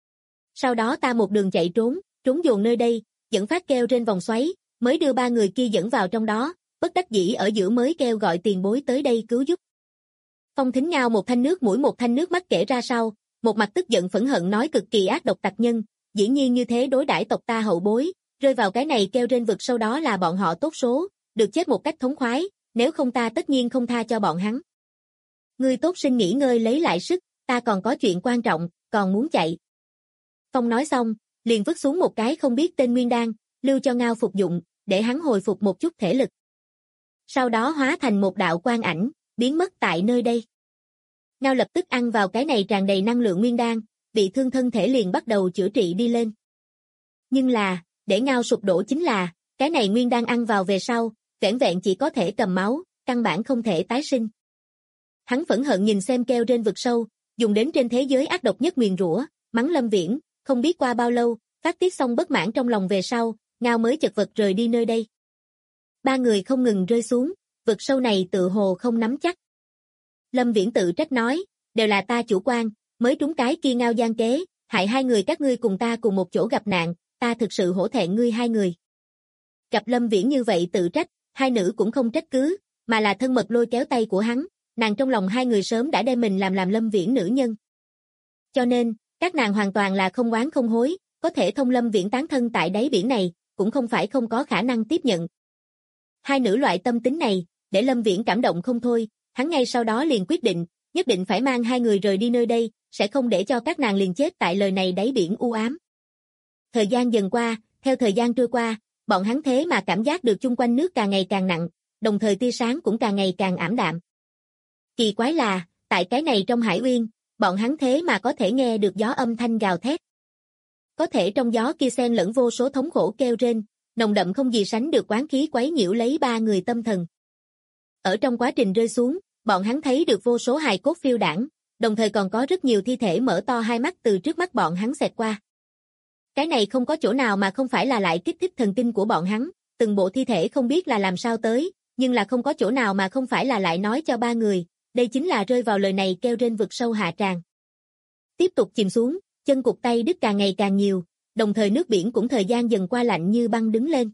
Sau đó ta một đường chạy trốn dồn nơi đây, dẫn phát kêu trên vòng xoáy, mới đưa 3 người kia dẫn vào trong đó, bất đắc dĩ ở giữa mới kêu gọi tiền bối tới đây cứu giúp. Phong Thính ngao một thanh nước mũi một thanh nước mắt kể ra sau, một mặt tức giận phẫn hận nói cực kỳ ác độc tặc nhân, dĩ nhiên như thế đối đãi tộc ta hậu bối, rơi vào cái này kêu trên vực sâu đó là bọn họ tốt số, được chết một cách thống khoái, nếu không ta tất nhiên không tha cho bọn hắn. Ngươi tốt sinh nghỉ ngơi lấy lại sức, ta còn có chuyện quan trọng, còn muốn chạy. Phong nói xong, liền vứt xuống một cái không biết tên nguyên đan, lưu cho Ngao phục dụng, để hắn hồi phục một chút thể lực. Sau đó hóa thành một đạo quang ảnh, biến mất tại nơi đây. Ngao lập tức ăn vào cái này tràn đầy năng lượng nguyên đan, bị thương thân thể liền bắt đầu chữa trị đi lên. Nhưng là, để Ngao sụp đổ chính là, cái này nguyên đan ăn vào về sau, vẻn vẹn chỉ có thể cầm máu, căn bản không thể tái sinh. Hắn phẫn hận nhìn xem kêu trên vực sâu, dùng đến trên thế giới ác độc nhất nguyền rủa, mắng Lâm Viễn, không biết qua bao lâu, phát tiết xong bất mãn trong lòng về sau, Ngao mới chật vật rời đi nơi đây. 3 người không ngừng rơi xuống, vực sâu này tự hồ không nắm chắc. Lâm Viễn tự trách nói, đều là ta chủ quan, mới trúng cái kia Ngao gian kế, hại 2 người các ngươi cùng ta cùng một chỗ gặp nạn, ta thực sự hổ thẹn ngươi 2 người. Gặp Lâm Viễn như vậy tự trách, 2 nữ cũng không trách cứ, mà là thân mật lôi kéo tay của hắn, nàng trong lòng 2 người sớm đã đem mình làm Lâm Viễn nữ nhân. Cho nên, các nàng hoàn toàn là không oán không hối, có thể thông Lâm Viễn tán thân tại đáy biển này, cũng không phải không có khả năng tiếp nhận. 2 nữ loại tâm tính này, để Lâm Viễn cảm động không thôi, hắn ngay sau đó liền quyết định, nhất định phải mang 2 người rời đi nơi đây, sẽ không để cho các nàng liền chết tại lời này đáy biển u ám. Thời gian dần qua, theo thời gian trôi qua, bọn hắn thế mà cảm giác được chung quanh nước càng ngày càng nặng, đồng thời tia sáng cũng càng ngày càng ảm đạm. Kỳ quái là, tại cái này trong hải uyên, bọn hắn thế mà có thể nghe được gió âm thanh gào thét. Có thể trong gió kia xen lẫn vô số thống khổ kêu rên, nồng đậm không gì sánh được oán khí quấy nhiễu lấy 3 người tâm thần. Ở trong quá trình rơi xuống, bọn hắn thấy được vô số hài cốt phiêu đãng, đồng thời còn có rất nhiều thi thể mở to hai mắt từ trước mắt bọn hắn xẹt qua. Cái này không có chỗ nào mà không phải là lại kích thích thần kinh của bọn hắn, từng bộ thi thể không biết là làm sao tới, nhưng là không có chỗ nào mà không phải là lại nói cho 3 người, đây chính là rơi vào lời này kêu trên vực sâu hạ tràn. Tiếp tục chìm xuống, chân cụt tay đứt càng ngày càng nhiều, đồng thời nước biển cũng thời gian dần qua lạnh như băng đứng lên.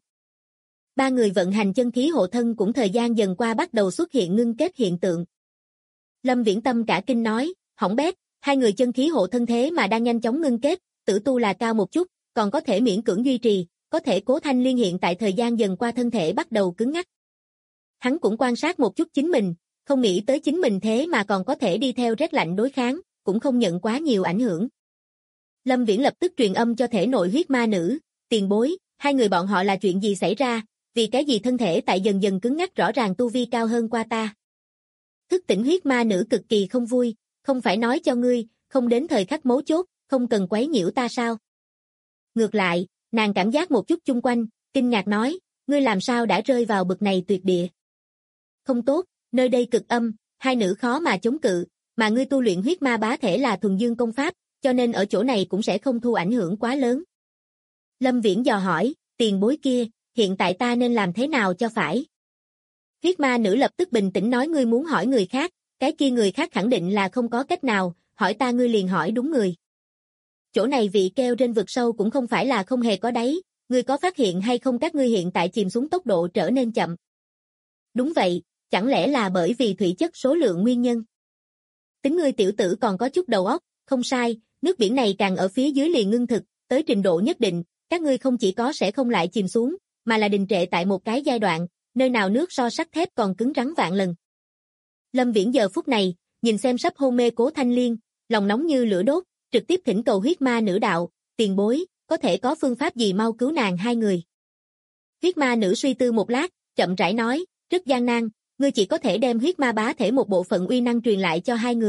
3 người vận hành chân khí hộ thân cũng thời gian dần qua bắt đầu xuất hiện ngưng kết hiện tượng. Lâm Viễn tâm cả kinh nói, hỏng bét, 2 người chân khí hộ thân thế mà đang nhanh chóng ngưng kết, tử tu là cao một chút, còn có thể miễn cưỡng duy trì, có thể Cố Thanh Liên hiện tại thời gian dần qua thân thể bắt đầu cứng ngắc. Hắn cũng quan sát một chút chính mình, không nghĩ tới chính mình thế mà còn có thể đi theo rét lạnh đối kháng, cũng không nhận quá nhiều ảnh hưởng. Lâm Viễn lập tức truyền âm cho thể nội huyết ma nữ, tiền bối, 2 người bọn họ là chuyện gì xảy ra, vì cái gì thân thể tại dần dần cứng ngắc rõ ràng tu vi cao hơn qua ta. Thức tỉnh huyết ma nữ cực kỳ không vui, không phải nói cho ngươi, không đến thời khắc mấu chốt, không cần quấy nhiễu ta sao. Ngược lại, nàng cảm giác một chút chung quanh, kinh ngạc nói, ngươi làm sao đã rơi vào bực này tuyệt địa. Không tốt, nơi đây cực âm, 2 nữ khó mà chống cự, mà ngươi tu luyện huyết ma bá thể là thuần dương công pháp, cho nên ở chỗ này cũng sẽ không thu ảnh hưởng quá lớn. Lâm Viễn dò hỏi, tiền bối kia, hiện tại ta nên làm thế nào cho phải? Huyết ma nữ lập tức bình tĩnh nói ngươi muốn hỏi người khác, cái kia người khác khẳng định là không có cách nào, hỏi ta ngươi liền hỏi đúng người. Chỗ này vị kêu trên vực sâu cũng không phải là không hề có đáy, ngươi có phát hiện hay không các ngươi hiện tại chìm xuống tốc độ trở nên chậm. Đúng vậy, chẳng lẽ là bởi vì thủy chất số lượng nguyên nhân? Tính ngươi tiểu tử còn có chút đầu óc, không sai, nước biển này càng ở phía dưới liền ngưng thực, tới trình độ nhất định, các ngươi không chỉ có sẽ không lại chìm xuống, mà là đình trệ tại một cái giai đoạn, nơi nào nước so sắt thép còn cứng rắn vạn lần. Lâm Viễn giờ phút này, nhìn xem sắp hôn mê Cố Thanh Liên, lòng nóng như lửa đốt, trực tiếp thỉnh cầu huyết ma nữ đạo, tiền bối, có thể có phương pháp gì mau cứu nàng 2 người. Huyết ma nữ suy tư một lát, chậm rãi nói, rất gian nan, ngươi chỉ có thể đem huyết ma bá thể một bộ phận uy năng truyền lại cho 2 người,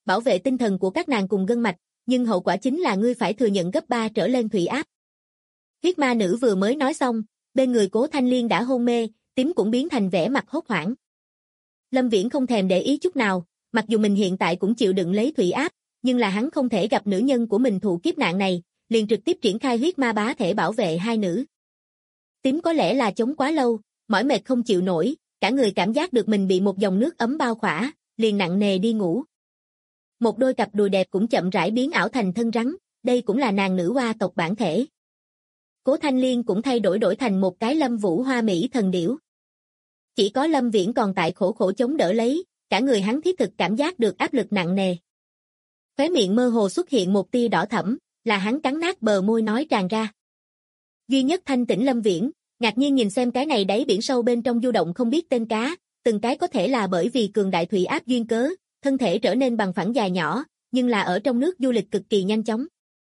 bảo vệ tinh thần của các nàng cùng gân mạch, nhưng hậu quả chính là ngươi phải thừa nhận gấp 3 trở lên thủy áp. Huyết ma nữ vừa mới nói xong, bên người Cố Thanh Liên đã hôn mê, tím cũng biến thành vẻ mặt hốt hoảng. Lâm Viễn không thèm để ý chút nào, mặc dù mình hiện tại cũng chịu đựng lấy thủy áp, nhưng là hắn không thể gặp nữ nhân của mình thụ kiếp nạn này, liền trực tiếp triển khai huyết ma bá thể bảo vệ hai nữ. Tím có lẽ là chống quá lâu, mỏi mệt không chịu nổi, cả người cảm giác được mình bị một dòng nước ấm bao khỏa, liền nặng nề đi ngủ. Một đôi cặp đùi đẹp cũng chậm rãi biến ảo thành thân rắn, đây cũng là nàng nữ hoa tộc bản thể. Cố Thanh Liên cũng thay đổi thành một cái Lâm Vũ hoa mỹ thần điểu. Chỉ có Lâm Viễn còn tại khổ khổ chống đỡ lấy, cả người hắn thiết thực cảm giác được áp lực nặng nề. Khóe miệng mơ hồ xuất hiện một tia đỏ thẫm, là hắn cắn nát bờ môi nói tràn ra. Duy nhất thanh tĩnh Lâm Viễn, ngạc nhiên nhìn xem cái này đáy biển sâu bên trong du động không biết tên cá, từng cái có thể là bởi vì cường đại thủy áp duyên cớ, thân thể trở nên bằng phẳng dài nhỏ, nhưng là ở trong nước du lịch cực kỳ nhanh chóng.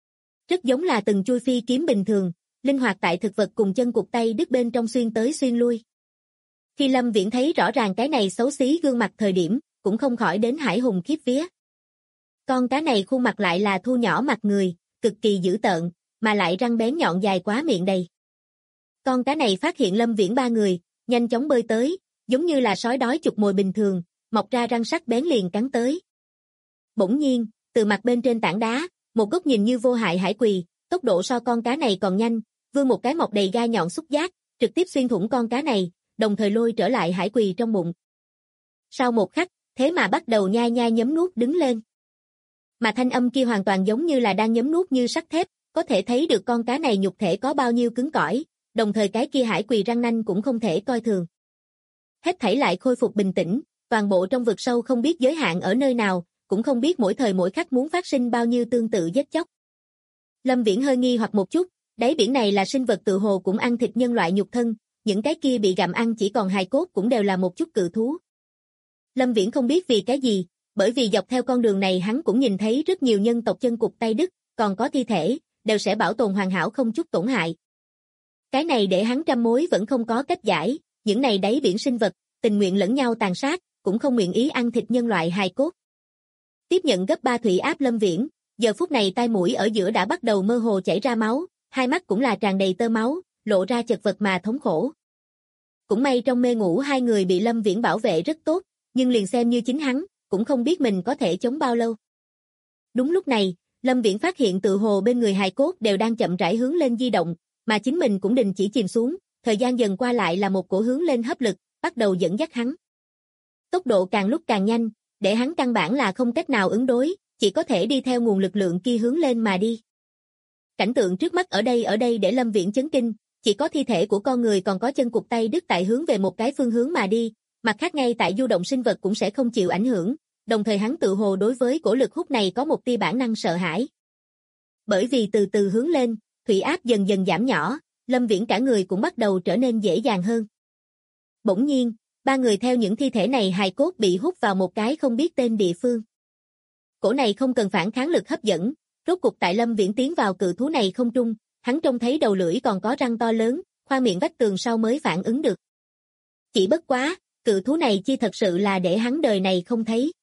Rất giống là từng chui phi kiếm bình thường, linh hoạt tại thực vật cùng chân cụt tay đứt bên trong xuyên tới xuyên lui. Khi Lâm Viễn thấy rõ ràng cái này xấu xí gương mặt thời điểm, cũng không khỏi đến hải hùng khiếp vía. Con cá này khuôn mặt lại là thu nhỏ mặt người, cực kỳ dữ tợn, mà lại răng bén nhọn dài quá miệng đầy. Con cá này phát hiện Lâm Viễn ba người, nhanh chóng bơi tới, giống như là sói đói chụp mồi bình thường, mọc ra răng sắc bén liền cắn tới. Bỗng nhiên, từ mặt bên trên tảng đá, một gốc nhìn như vô hại hải quỳ, tốc độ so con cá này còn nhanh, vươn một cái mọc đầy gai nhọn xúc giác, trực tiếp xuyên thủng con cá này, đồng thời lôi trở lại hải quỳ trong bụng. Sau một khắc, thế mà bắt đầu nhai nhai nhấm nuốt đứng lên. Mà thanh âm kia hoàn toàn giống như là đang nhấm nuốt như sắt thép, có thể thấy được con cá này nhục thể có bao nhiêu cứng cỏi, đồng thời cái kia hải quỳ răng nanh cũng không thể coi thường. Hết thảy lại khôi phục bình tĩnh, toàn bộ trong vực sâu không biết giới hạn ở nơi nào, cũng không biết mỗi thời mỗi khắc muốn phát sinh bao nhiêu tương tự giết chóc. Lâm Viễn hơi nghi hoặc một chút, đáy biển này là sinh vật tự hồ cũng ăn thịt nhân loại nhục thân, những cái kia bị gặm ăn chỉ còn hài cốt cũng đều là một chút cự thú. Lâm Viễn không biết vì cái gì, bởi vì dọc theo con đường này hắn cũng nhìn thấy rất nhiều nhân tộc chân cụt tay đứt, còn có thi thể, đều sẽ bảo tồn hoàn hảo không chút tổn hại. Cái này để hắn trăm mối vẫn không có cách giải, những này đáy biển sinh vật, tình nguyện lẫn nhau tàn sát, cũng không nguyện ý ăn thịt nhân loại hài cốt. Tiếp nhận gấp 3 thủy áp Lâm Viễn, giờ phút này tai mũi ở giữa đã bắt đầu mơ hồ chảy ra máu, hai mắt cũng là tràn đầy tơ máu, lộ ra chật vật mà thống khổ. Cũng may trong mê ngủ hai người bị Lâm Viễn bảo vệ rất tốt, nhưng liền xem như chính hắn, cũng không biết mình có thể chống bao lâu. Đúng lúc này, Lâm Viễn phát hiện tự hồ bên người hài cốt đều đang chậm rãi hướng lên di động, mà chính mình cũng đình chỉ chìm xuống, thời gian dần qua lại là một cổ hướng lên hấp lực, bắt đầu dẫn dắt hắn. Tốc độ càng lúc càng nhanh, để hắn căn bản là không cách nào ứng đối, chỉ có thể đi theo nguồn lực lượng kia hướng lên mà đi. Cảnh tượng trước mắt ở đây để Lâm Viễn chấn kinh, chỉ có thi thể của con người còn có chân cụt tay đứt tại hướng về một cái phương hướng mà đi, mặt khác ngay tại du động sinh vật cũng sẽ không chịu ảnh hưởng, đồng thời hắn tự hồ đối với cổ lực hút này có một tia bản năng sợ hãi. Bởi vì từ từ hướng lên, thủy áp dần dần giảm nhỏ, Lâm Viễn cả người cũng bắt đầu trở nên dễ dàng hơn. Bỗng nhiên, ba người theo những thi thể này hài cốt bị hút vào một cái không biết tên địa phương. Cổ này không cần phản kháng lực hấp dẫn, rốt cục tại Lâm Viễn tiến vào cự thú này không trung, hắn trông thấy đầu lưỡi còn có răng to lớn, khoa miệng vách tường sau mới phản ứng được. Chỉ bất quá, cự thú này chi thật sự là để hắn đời này không thấy.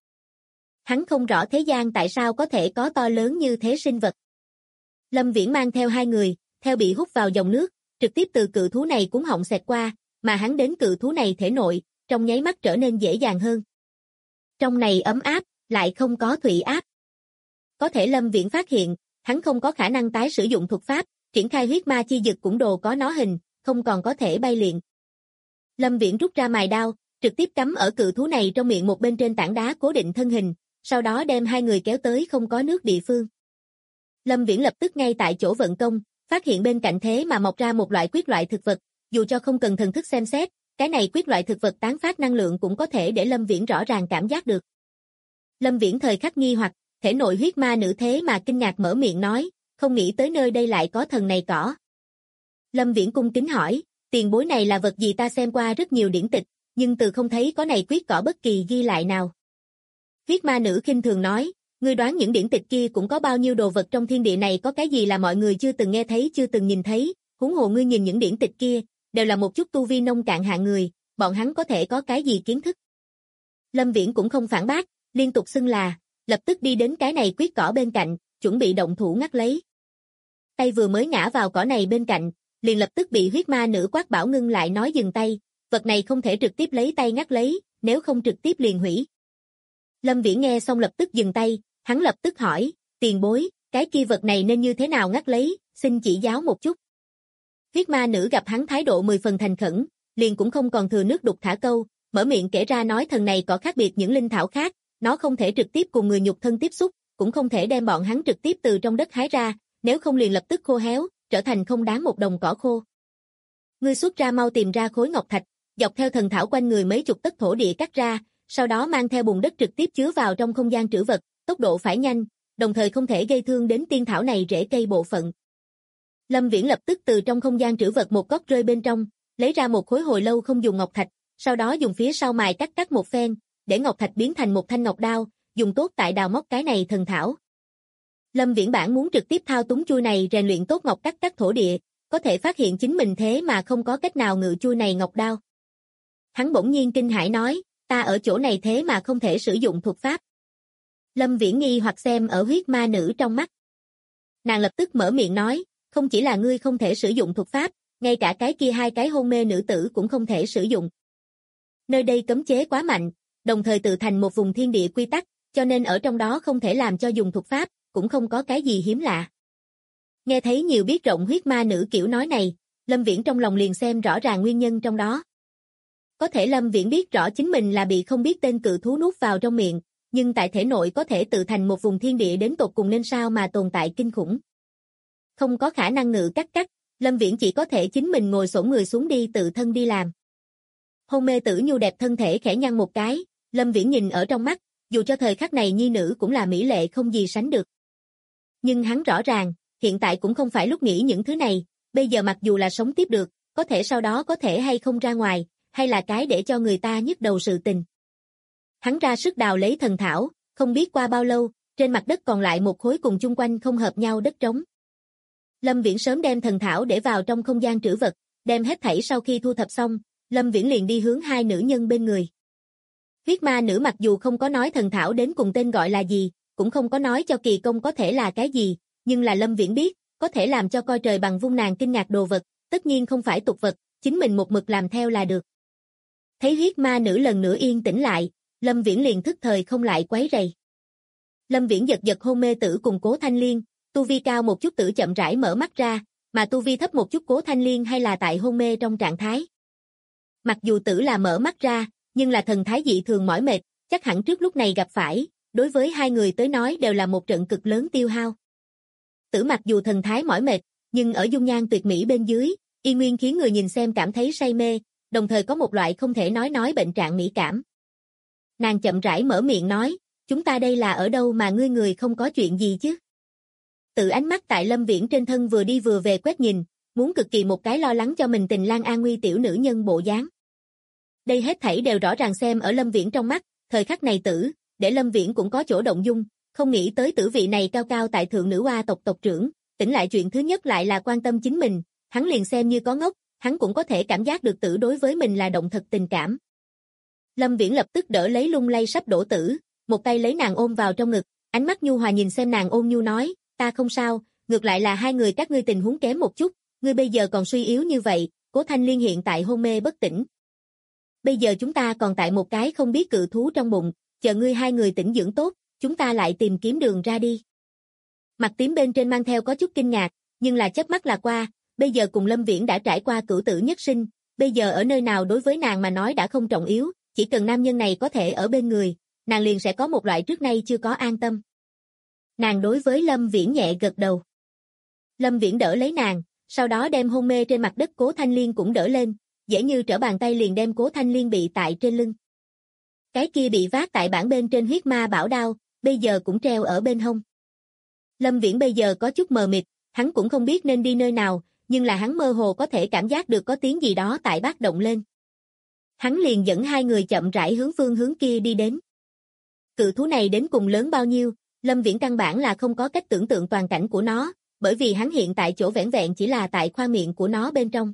Hắn không rõ thế gian tại sao có thể có to lớn như thế sinh vật. Lâm Viễn mang theo hai người, theo bị hút vào dòng nước, trực tiếp từ cự thú này cuốn họng xẹt qua, mà hắn đến cự thú này thể nội, trong nháy mắt trở nên dễ dàng hơn. Trong này ấm áp, lại không có thủy áp. Có thể Lâm Viễn phát hiện, hắn không có khả năng tái sử dụng thuật pháp, triển khai huyết ma chi dực cũng đồ có nó hình, không còn có thể bay liền. Lâm Viễn rút ra mài đao, trực tiếp cắm ở cự thú này trong miệng một bên trên tảng đá cố định thân hình, sau đó đem hai người kéo tới không có nước địa phương. Lâm Viễn lập tức ngay tại chỗ vận công, phát hiện bên cạnh thế mà mọc ra một loại quyết loại thực vật, dù cho không cần thần thức xem xét, cái này quyết loại thực vật tán phát năng lượng cũng có thể để Lâm Viễn rõ ràng cảm giác được. Lâm Viễn thời khắc nghi hoặc, thể nội huyết ma nữ thế mà kinh ngạc mở miệng nói, không nghĩ tới nơi đây lại có thần này cỏ. Lâm Viễn cung kính hỏi, tiền bối này là vật gì? Ta xem qua rất nhiều điển tịch, nhưng từ không thấy có này quyết cỏ bất kỳ ghi lại nào. Huyết ma nữ khinh thường nói, ngươi đoán những điển tịch kia cũng có bao nhiêu đồ vật trong thiên địa này có cái gì là mọi người chưa từng nghe thấy chưa từng nhìn thấy, huống hồ ngươi nhìn những điển tịch kia, đều là một chút tu vi nông cạn hạng người, bọn hắn có thể có cái gì kiến thức. Lâm Viễn cũng không phản bác, liên tục xưng là, lập tức đi đến cái này quyết cỏ bên cạnh, chuẩn bị động thủ ngắt lấy. Tay vừa mới ngã vào cỏ này bên cạnh, liền lập tức bị huyết ma nữ quát bảo ngưng lại nói dừng tay, vật này không thể trực tiếp lấy tay ngắt lấy, nếu không trực tiếp liền hủy. Lâm Viễn nghe xong lập tức dừng tay, hắn lập tức hỏi, tiền bối, cái kia vật này nên như thế nào ngắt lấy, xin chỉ giáo một chút. Huyết ma nữ gặp hắn thái độ 10 phần thành khẩn, liền cũng không còn thừa nước đục thả câu, mở miệng kể ra nói thần này có khác biệt những linh thảo khác, nó không thể trực tiếp cùng người nhục thân tiếp xúc, cũng không thể đem bọn hắn trực tiếp từ trong đất hái ra, nếu không liền lập tức khô héo, trở thành không đáng một đồng cỏ khô. Ngươi xuất ra mau tìm ra khối ngọc thạch, dọc theo thần thảo quanh người mấy chục tấc thổ địa cắt ra, sau đó mang theo bùn đất trực tiếp chứa vào trong không gian trữ vật, tốc độ phải nhanh, đồng thời không thể gây thương đến tiên thảo này rễ cây bộ phận. Lâm Viễn lập tức từ trong không gian trữ vật một góc rơi bên trong, lấy ra một khối hồi lâu không dùng ngọc thạch, sau đó dùng phía sau mài cắt một phen, để ngọc thạch biến thành một thanh ngọc đao, dùng tốt tại đào móc cái này thần thảo. Lâm Viễn bản muốn trực tiếp thao túng chui này rèn luyện tốt ngọc cắt thổ địa, có thể phát hiện chính mình thế mà không có cách nào ngự chui này ngọc đao. Hắn bỗng nhiên kinh hãi nói, ta ở chỗ này thế mà không thể sử dụng thuật pháp. Lâm Viễn nghi hoặc xem ở huyết ma nữ trong mắt. Nàng lập tức mở miệng nói, không chỉ là ngươi không thể sử dụng thuật pháp, ngay cả cái kia hai cái hôn mê nữ tử cũng không thể sử dụng. Nơi đây cấm chế quá mạnh, đồng thời tự thành một vùng thiên địa quy tắc, cho nên ở trong đó không thể làm cho dùng thuật pháp, cũng không có cái gì hiếm lạ. Nghe thấy nhiều biết rộng huyết ma nữ kiểu nói này, Lâm Viễn trong lòng liền xem rõ ràng nguyên nhân trong đó. Có thể Lâm Viễn biết rõ chính mình là bị không biết tên cự thú nuốt vào trong miệng, nhưng tại thể nội có thể tự thành một vùng thiên địa đến tột cùng nên sao mà tồn tại kinh khủng. Không có khả năng ngự cắt, Lâm Viễn chỉ có thể chính mình ngồi xổm người xuống đi tự thân đi làm. Hôn mê tử nhu đẹp thân thể khẽ nhăn một cái, Lâm Viễn nhìn ở trong mắt, dù cho thời khắc này nhi nữ cũng là mỹ lệ không gì sánh được. Nhưng hắn rõ ràng, hiện tại cũng không phải lúc nghĩ những thứ này, bây giờ mặc dù là sống tiếp được, có thể sau đó có thể hay không ra ngoài, hay là cái để cho người ta nhức đầu sự tình. Hắn ra sức đào lấy thần thảo, không biết qua bao lâu, trên mặt đất còn lại một khối cùng chung quanh không hợp nhau đất trống. Lâm Viễn sớm đem thần thảo để vào trong không gian trữ vật, đem hết thảy sau khi thu thập xong, Lâm Viễn liền đi hướng hai nữ nhân bên người. Huyết ma nữ mặc dù không có nói thần thảo đến cùng tên gọi là gì, cũng không có nói cho kỳ công có thể là cái gì, nhưng là Lâm Viễn biết, có thể làm cho coi trời bằng vung nàng kinh ngạc đồ vật, tất nhiên không phải tục vật, chính mình một mực làm theo là được. Thấy huyết ma nữ lần nữa yên tĩnh lại, Lâm Viễn liền thức thời không lại quấy rầy. Lâm Viễn giật hôn mê tử cùng Cố Thanh Liên, tu vi cao một chút tử chậm rãi mở mắt ra, mà tu vi thấp một chút Cố Thanh Liên hay là tại hôn mê trong trạng thái. Mặc dù tử là mở mắt ra, nhưng là thần thái dị thường mỏi mệt, chắc hẳn trước lúc này gặp phải, đối với hai người tới nói đều là một trận cực lớn tiêu hao. Tử mặc dù thần thái mỏi mệt, nhưng ở dung nhan tuyệt mỹ bên dưới, y nguyên khiến người nhìn xem cảm thấy say mê, đồng thời có một loại không thể nói bệnh trạng mỹ cảm. Nàng chậm rãi mở miệng nói, chúng ta đây là ở đâu mà ngươi người không có chuyện gì chứ? Tự ánh mắt tại Lâm Viễn trên thân vừa đi vừa về quét nhìn, muốn cực kỳ một cái lo lắng cho mình tình lang an nguy tiểu nữ nhân bộ dáng. Đây hết thảy đều rõ ràng xem ở Lâm Viễn trong mắt, thời khắc này tử, để Lâm Viễn cũng có chỗ động dung, không nghĩ tới tử vị này cao cao tại thượng nữ oa tộc tộc trưởng, tỉnh lại chuyện thứ nhất lại là quan tâm chính mình, hắn liền xem như có ngốc, hắn cũng có thể cảm giác được tử đối với mình là động thật tình cảm. Lâm Viễn lập tức đỡ lấy lung lay sắp đổ tử, một tay lấy nàng ôm vào trong ngực, ánh mắt nhu hòa nhìn xem nàng ôn nhu nói, ta không sao, ngược lại là hai người các ngươi tình huống kém một chút, ngươi bây giờ còn suy yếu như vậy, Cố Thanh Liên hiện tại hôn mê bất tỉnh. Bây giờ chúng ta còn tại một cái không biết cự thú trong bụng, chờ ngươi hai người tỉnh dưỡng tốt, chúng ta lại tìm kiếm đường ra đi. Mặt tím bên trên mang theo có chút kinh ngạc, nhưng là chớp mắt là qua, bây giờ cùng Lâm Viễn đã trải qua cửu tử nhất sinh, bây giờ ở nơi nào đối với nàng mà nói đã không trọng yếu, chỉ cần nam nhân này có thể ở bên người, nàng liền sẽ có một loại trước nay chưa có an tâm. Nàng đối với Lâm Viễn nhẹ gật đầu. Lâm Viễn đỡ lấy nàng, sau đó đem hôn mê trên mặt đất Cố Thanh Liên cũng đỡ lên, dễ như trở bàn tay liền đem Cố Thanh Liên bị tại trên lưng. Cái kia bị vác tại bảng bên trên huyết ma bảo đao, bây giờ cũng treo ở bên hông. Lâm Viễn bây giờ có chút mờ mịt, hắn cũng không biết nên đi nơi nào, nhưng là hắn mơ hồ có thể cảm giác được có tiếng gì đó tại bác động lên. Hắn liền dẫn hai người chậm rãi hướng phương hướng kia đi đến. Cự thú này đến cùng lớn bao nhiêu, Lâm Viễn căn bản là không có cách tưởng tượng toàn cảnh của nó, bởi vì hắn hiện tại chỗ vẻn vẹn chỉ là tại khoang miệng của nó bên trong.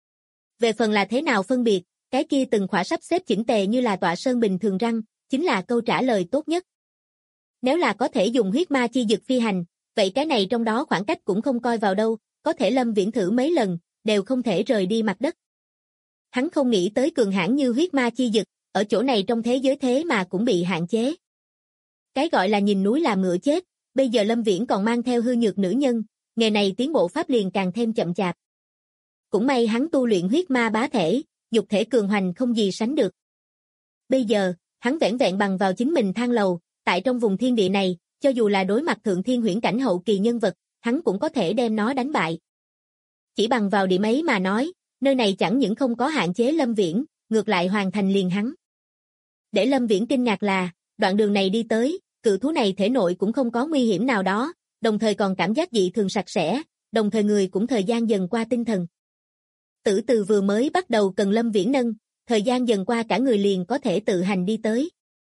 Về phần là thế nào phân biệt, cái kia từng khỏa sắp xếp chỉnh tề như là tọa sơn bình thường răng, chính là câu trả lời tốt nhất. Nếu là có thể dùng huyết ma chi dực phi hành, vậy cái này trong đó khoảng cách cũng không coi vào đâu, có thể Lâm Viễn thử mấy lần, đều không thể rời đi mặt đất. Hắn không nghĩ tới cường hãn như huyết ma chi dực, ở chỗ này trong thế giới thế mà cũng bị hạn chế. Cái gọi là nhìn núi làm ngựa chết, bây giờ Lâm Viễn còn mang theo hư nhược nữ nhân, nghề này tiến bộ pháp liền càng thêm chậm chạp. Cũng may hắn tu luyện huyết ma bá thể, nhục thể cường hoành không gì sánh được. Bây giờ, hắn vẻn vẹn bằng vào chính mình thang lầu, tại trong vùng thiên địa này, cho dù là đối mặt thượng thiên huyễn cảnh hậu kỳ nhân vật, hắn cũng có thể đem nó đánh bại. Chỉ bằng vào điểm ấy mà nói, nơi này chẳng những không có hạn chế Lâm Viễn, ngược lại hoàn thành liền hắn. Để Lâm Viễn kinh ngạc là, đoạn đường này đi tới, cự thú này thể nội cũng không có nguy hiểm nào đó, đồng thời còn cảm giác dị thường sạch sẽ, đồng thời người cũng thời gian dần qua tinh thần. Tử từ vừa mới bắt đầu cần Lâm Viễn nâng, thời gian dần qua cả người liền có thể tự hành đi tới.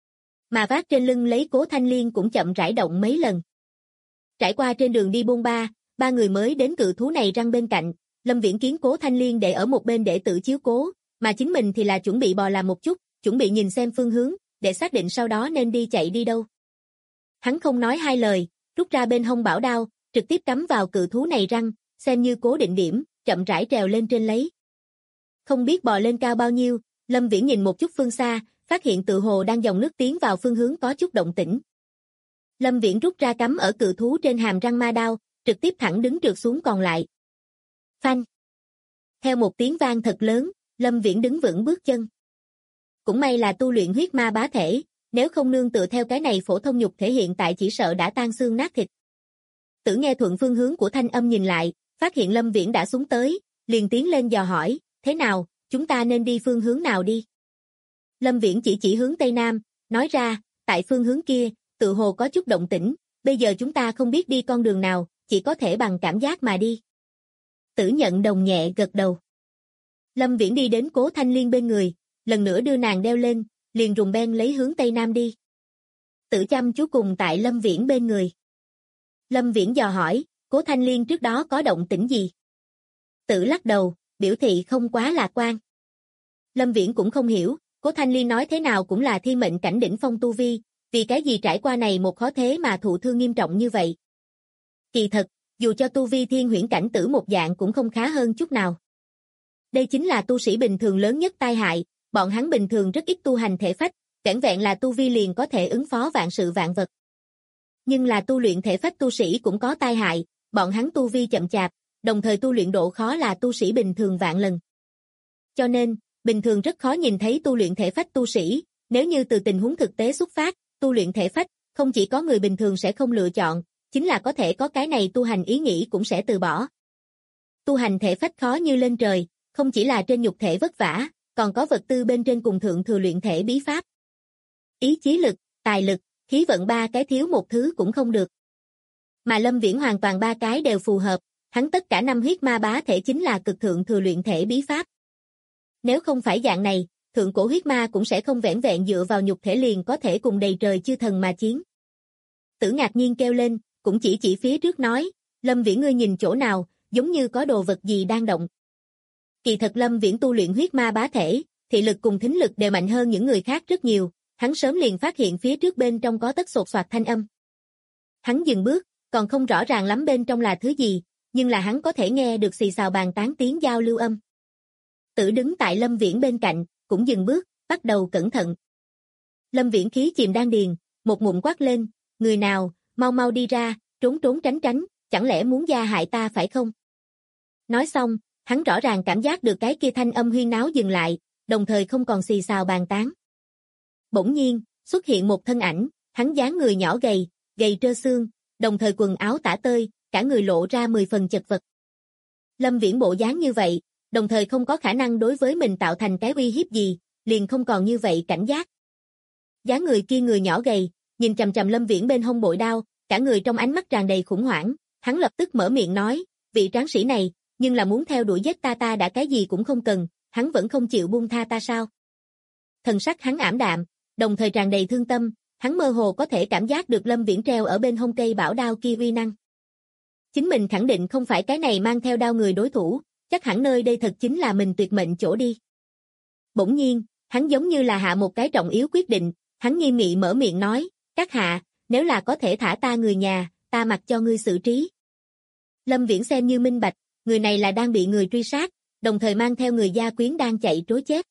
Mà vác trên lưng lấy Cố Thanh Liên cũng chậm rãi động mấy lần. Trải qua trên đường đi bôn ba người mới đến cự thú này răng bên cạnh, Lâm Viễn kiến Cố Thanh Liên để ở một bên để tự chiếu cố, mà chính mình thì là chuẩn bị bò làm một chút, chuẩn bị nhìn xem phương hướng, để xác định sau đó nên đi chạy đi đâu. Hắn không nói hai lời, rút ra bên hông bảo đao, trực tiếp cắm vào cự thú này răng, xem như cố định điểm, chậm rãi trèo lên trên lấy. Không biết bò lên cao bao nhiêu, Lâm Viễn nhìn một chút phương xa, phát hiện tự hồ đang dòng nước tiến vào phương hướng có chút động tĩnh. Lâm Viễn rút ra cắm ở cự thú trên hàm răng ma đao, trực tiếp thẳng đứng trượt xuống còn lại. Phanh! Theo một tiếng vang thật lớn, Lâm Viễn đứng vững bước chân. Cũng may là tu luyện huyết ma bá thể, nếu không nương tựa theo cái này phổ thông nhục thể hiện tại chỉ sợ đã tan xương nát thịt. Tử nghe thuận phương hướng của thanh âm nhìn lại, phát hiện Lâm Viễn đã xuống tới, liền tiến lên dò hỏi, thế nào, chúng ta nên đi phương hướng nào đi? Lâm Viễn chỉ hướng Tây Nam, nói ra, tại phương hướng kia, tự hồ có chút động tĩnh, bây giờ chúng ta không biết đi con đường nào, chỉ có thể bằng cảm giác mà đi. Tử nhận đồng nhẹ gật đầu. Lâm Viễn đi đến Cố Thanh Liên bên người, lần nữa đưa nàng đeo lên, liền rùng ben lấy hướng Tây Nam đi. Tử chăm chú cùng tại Lâm Viễn bên người. Lâm Viễn dò hỏi, Cố Thanh Liên trước đó có động tĩnh gì? Tử lắc đầu, biểu thị không quá lạc quan. Lâm Viễn cũng không hiểu, Cố Thanh Liên nói thế nào cũng là thiên mệnh cảnh đỉnh phong tu vi, vì cái gì trải qua này một khó thế mà thụ thương nghiêm trọng như vậy. Kỳ thật, dù cho tu vi thiên huyễn cảnh tử một dạng cũng không khá hơn chút nào. Đây chính là tu sĩ bình thường lớn nhất tai hại, bọn hắn bình thường rất ít tu hành thể phách, vẻn vẹn là tu vi liền có thể ứng phó vạn sự vạn vật. Nhưng là tu luyện thể phách tu sĩ cũng có tai hại, bọn hắn tu vi chậm chạp, đồng thời tu luyện độ khó là tu sĩ bình thường vạn lần. Cho nên, bình thường rất khó nhìn thấy tu luyện thể phách tu sĩ, nếu như từ tình huống thực tế xuất phát, tu luyện thể phách, không chỉ có người bình thường sẽ không lựa chọn, chính là có thể có cái này tu hành ý nghĩ cũng sẽ từ bỏ. Tu hành thể phách khó như lên trời, không chỉ là trên nhục thể vất vả, còn có vật tư bên trên cùng thượng thừa luyện thể bí pháp. Ý chí lực, tài lực, khí vận ba cái thiếu một thứ cũng không được. Mà Lâm Viễn hoàn toàn ba cái đều phù hợp, hắn tất cả năm huyết ma bá thể chính là cực thượng thừa luyện thể bí pháp. Nếu không phải dạng này, thượng cổ huyết ma cũng sẽ không vẻn vẹn dựa vào nhục thể liền có thể cùng đầy trời chư thần mà chiến. Tử ngạc nhiên kêu lên, cũng chỉ phía trước nói, Lâm Viễn ngươi nhìn chỗ nào, giống như có đồ vật gì đang động. Kỳ thật Lâm Viễn tu luyện huyết ma bá thể, thị lực cùng thính lực đều mạnh hơn những người khác rất nhiều, hắn sớm liền phát hiện phía trước bên trong có tất sột soạt thanh âm. Hắn dừng bước, còn không rõ ràng lắm bên trong là thứ gì, nhưng là hắn có thể nghe được xì xào bàn tán tiếng giao lưu âm. Tử đứng tại Lâm Viễn bên cạnh, cũng dừng bước, bắt đầu cẩn thận. Lâm Viễn khí chìm đan điền, một ngụm quát lên, người nào, mau mau đi ra, trốn trốn tránh tránh, chẳng lẽ muốn gia hại ta phải không? Nói xong, hắn rõ ràng cảm giác được cái kia thanh âm huyên náo dừng lại, đồng thời không còn xì xào bàn tán. Bỗng nhiên, xuất hiện một thân ảnh, hắn dáng người nhỏ gầy, gầy trơ xương, đồng thời quần áo tả tơi, cả người lộ ra 10 phần chật vật. Lâm Viễn bộ dáng như vậy, đồng thời không có khả năng đối với mình tạo thành cái uy hiếp gì, liền không còn như vậy cảnh giác. Dáng người kia người nhỏ gầy, nhìn chằm chằm Lâm Viễn bên hông bội đao, cả người trong ánh mắt tràn đầy khủng hoảng, hắn lập tức mở miệng nói, vị tráng sĩ này, nhưng là muốn theo đuổi giết ta đã cái gì cũng không cần, hắn vẫn không chịu buông tha ta sao? Thần sắc hắn ảm đạm, đồng thời tràn đầy thương tâm, hắn mơ hồ có thể cảm giác được Lâm Viễn treo ở bên hông cây bảo đao kia uy năng. Chính mình khẳng định không phải cái này mang theo đao người đối thủ, chắc hẳn nơi đây thật chính là mình tuyệt mệnh chỗ đi. Bỗng nhiên, hắn giống như là hạ một cái trọng yếu quyết định, hắn nghiêm nghị mở miệng nói, các hạ, nếu là có thể thả ta người nhà, ta mặc cho ngươi xử trí. Lâm Viễn xem như minh bạch, người này là đang bị người truy sát, đồng thời mang theo người gia quyến đang chạy trối chết.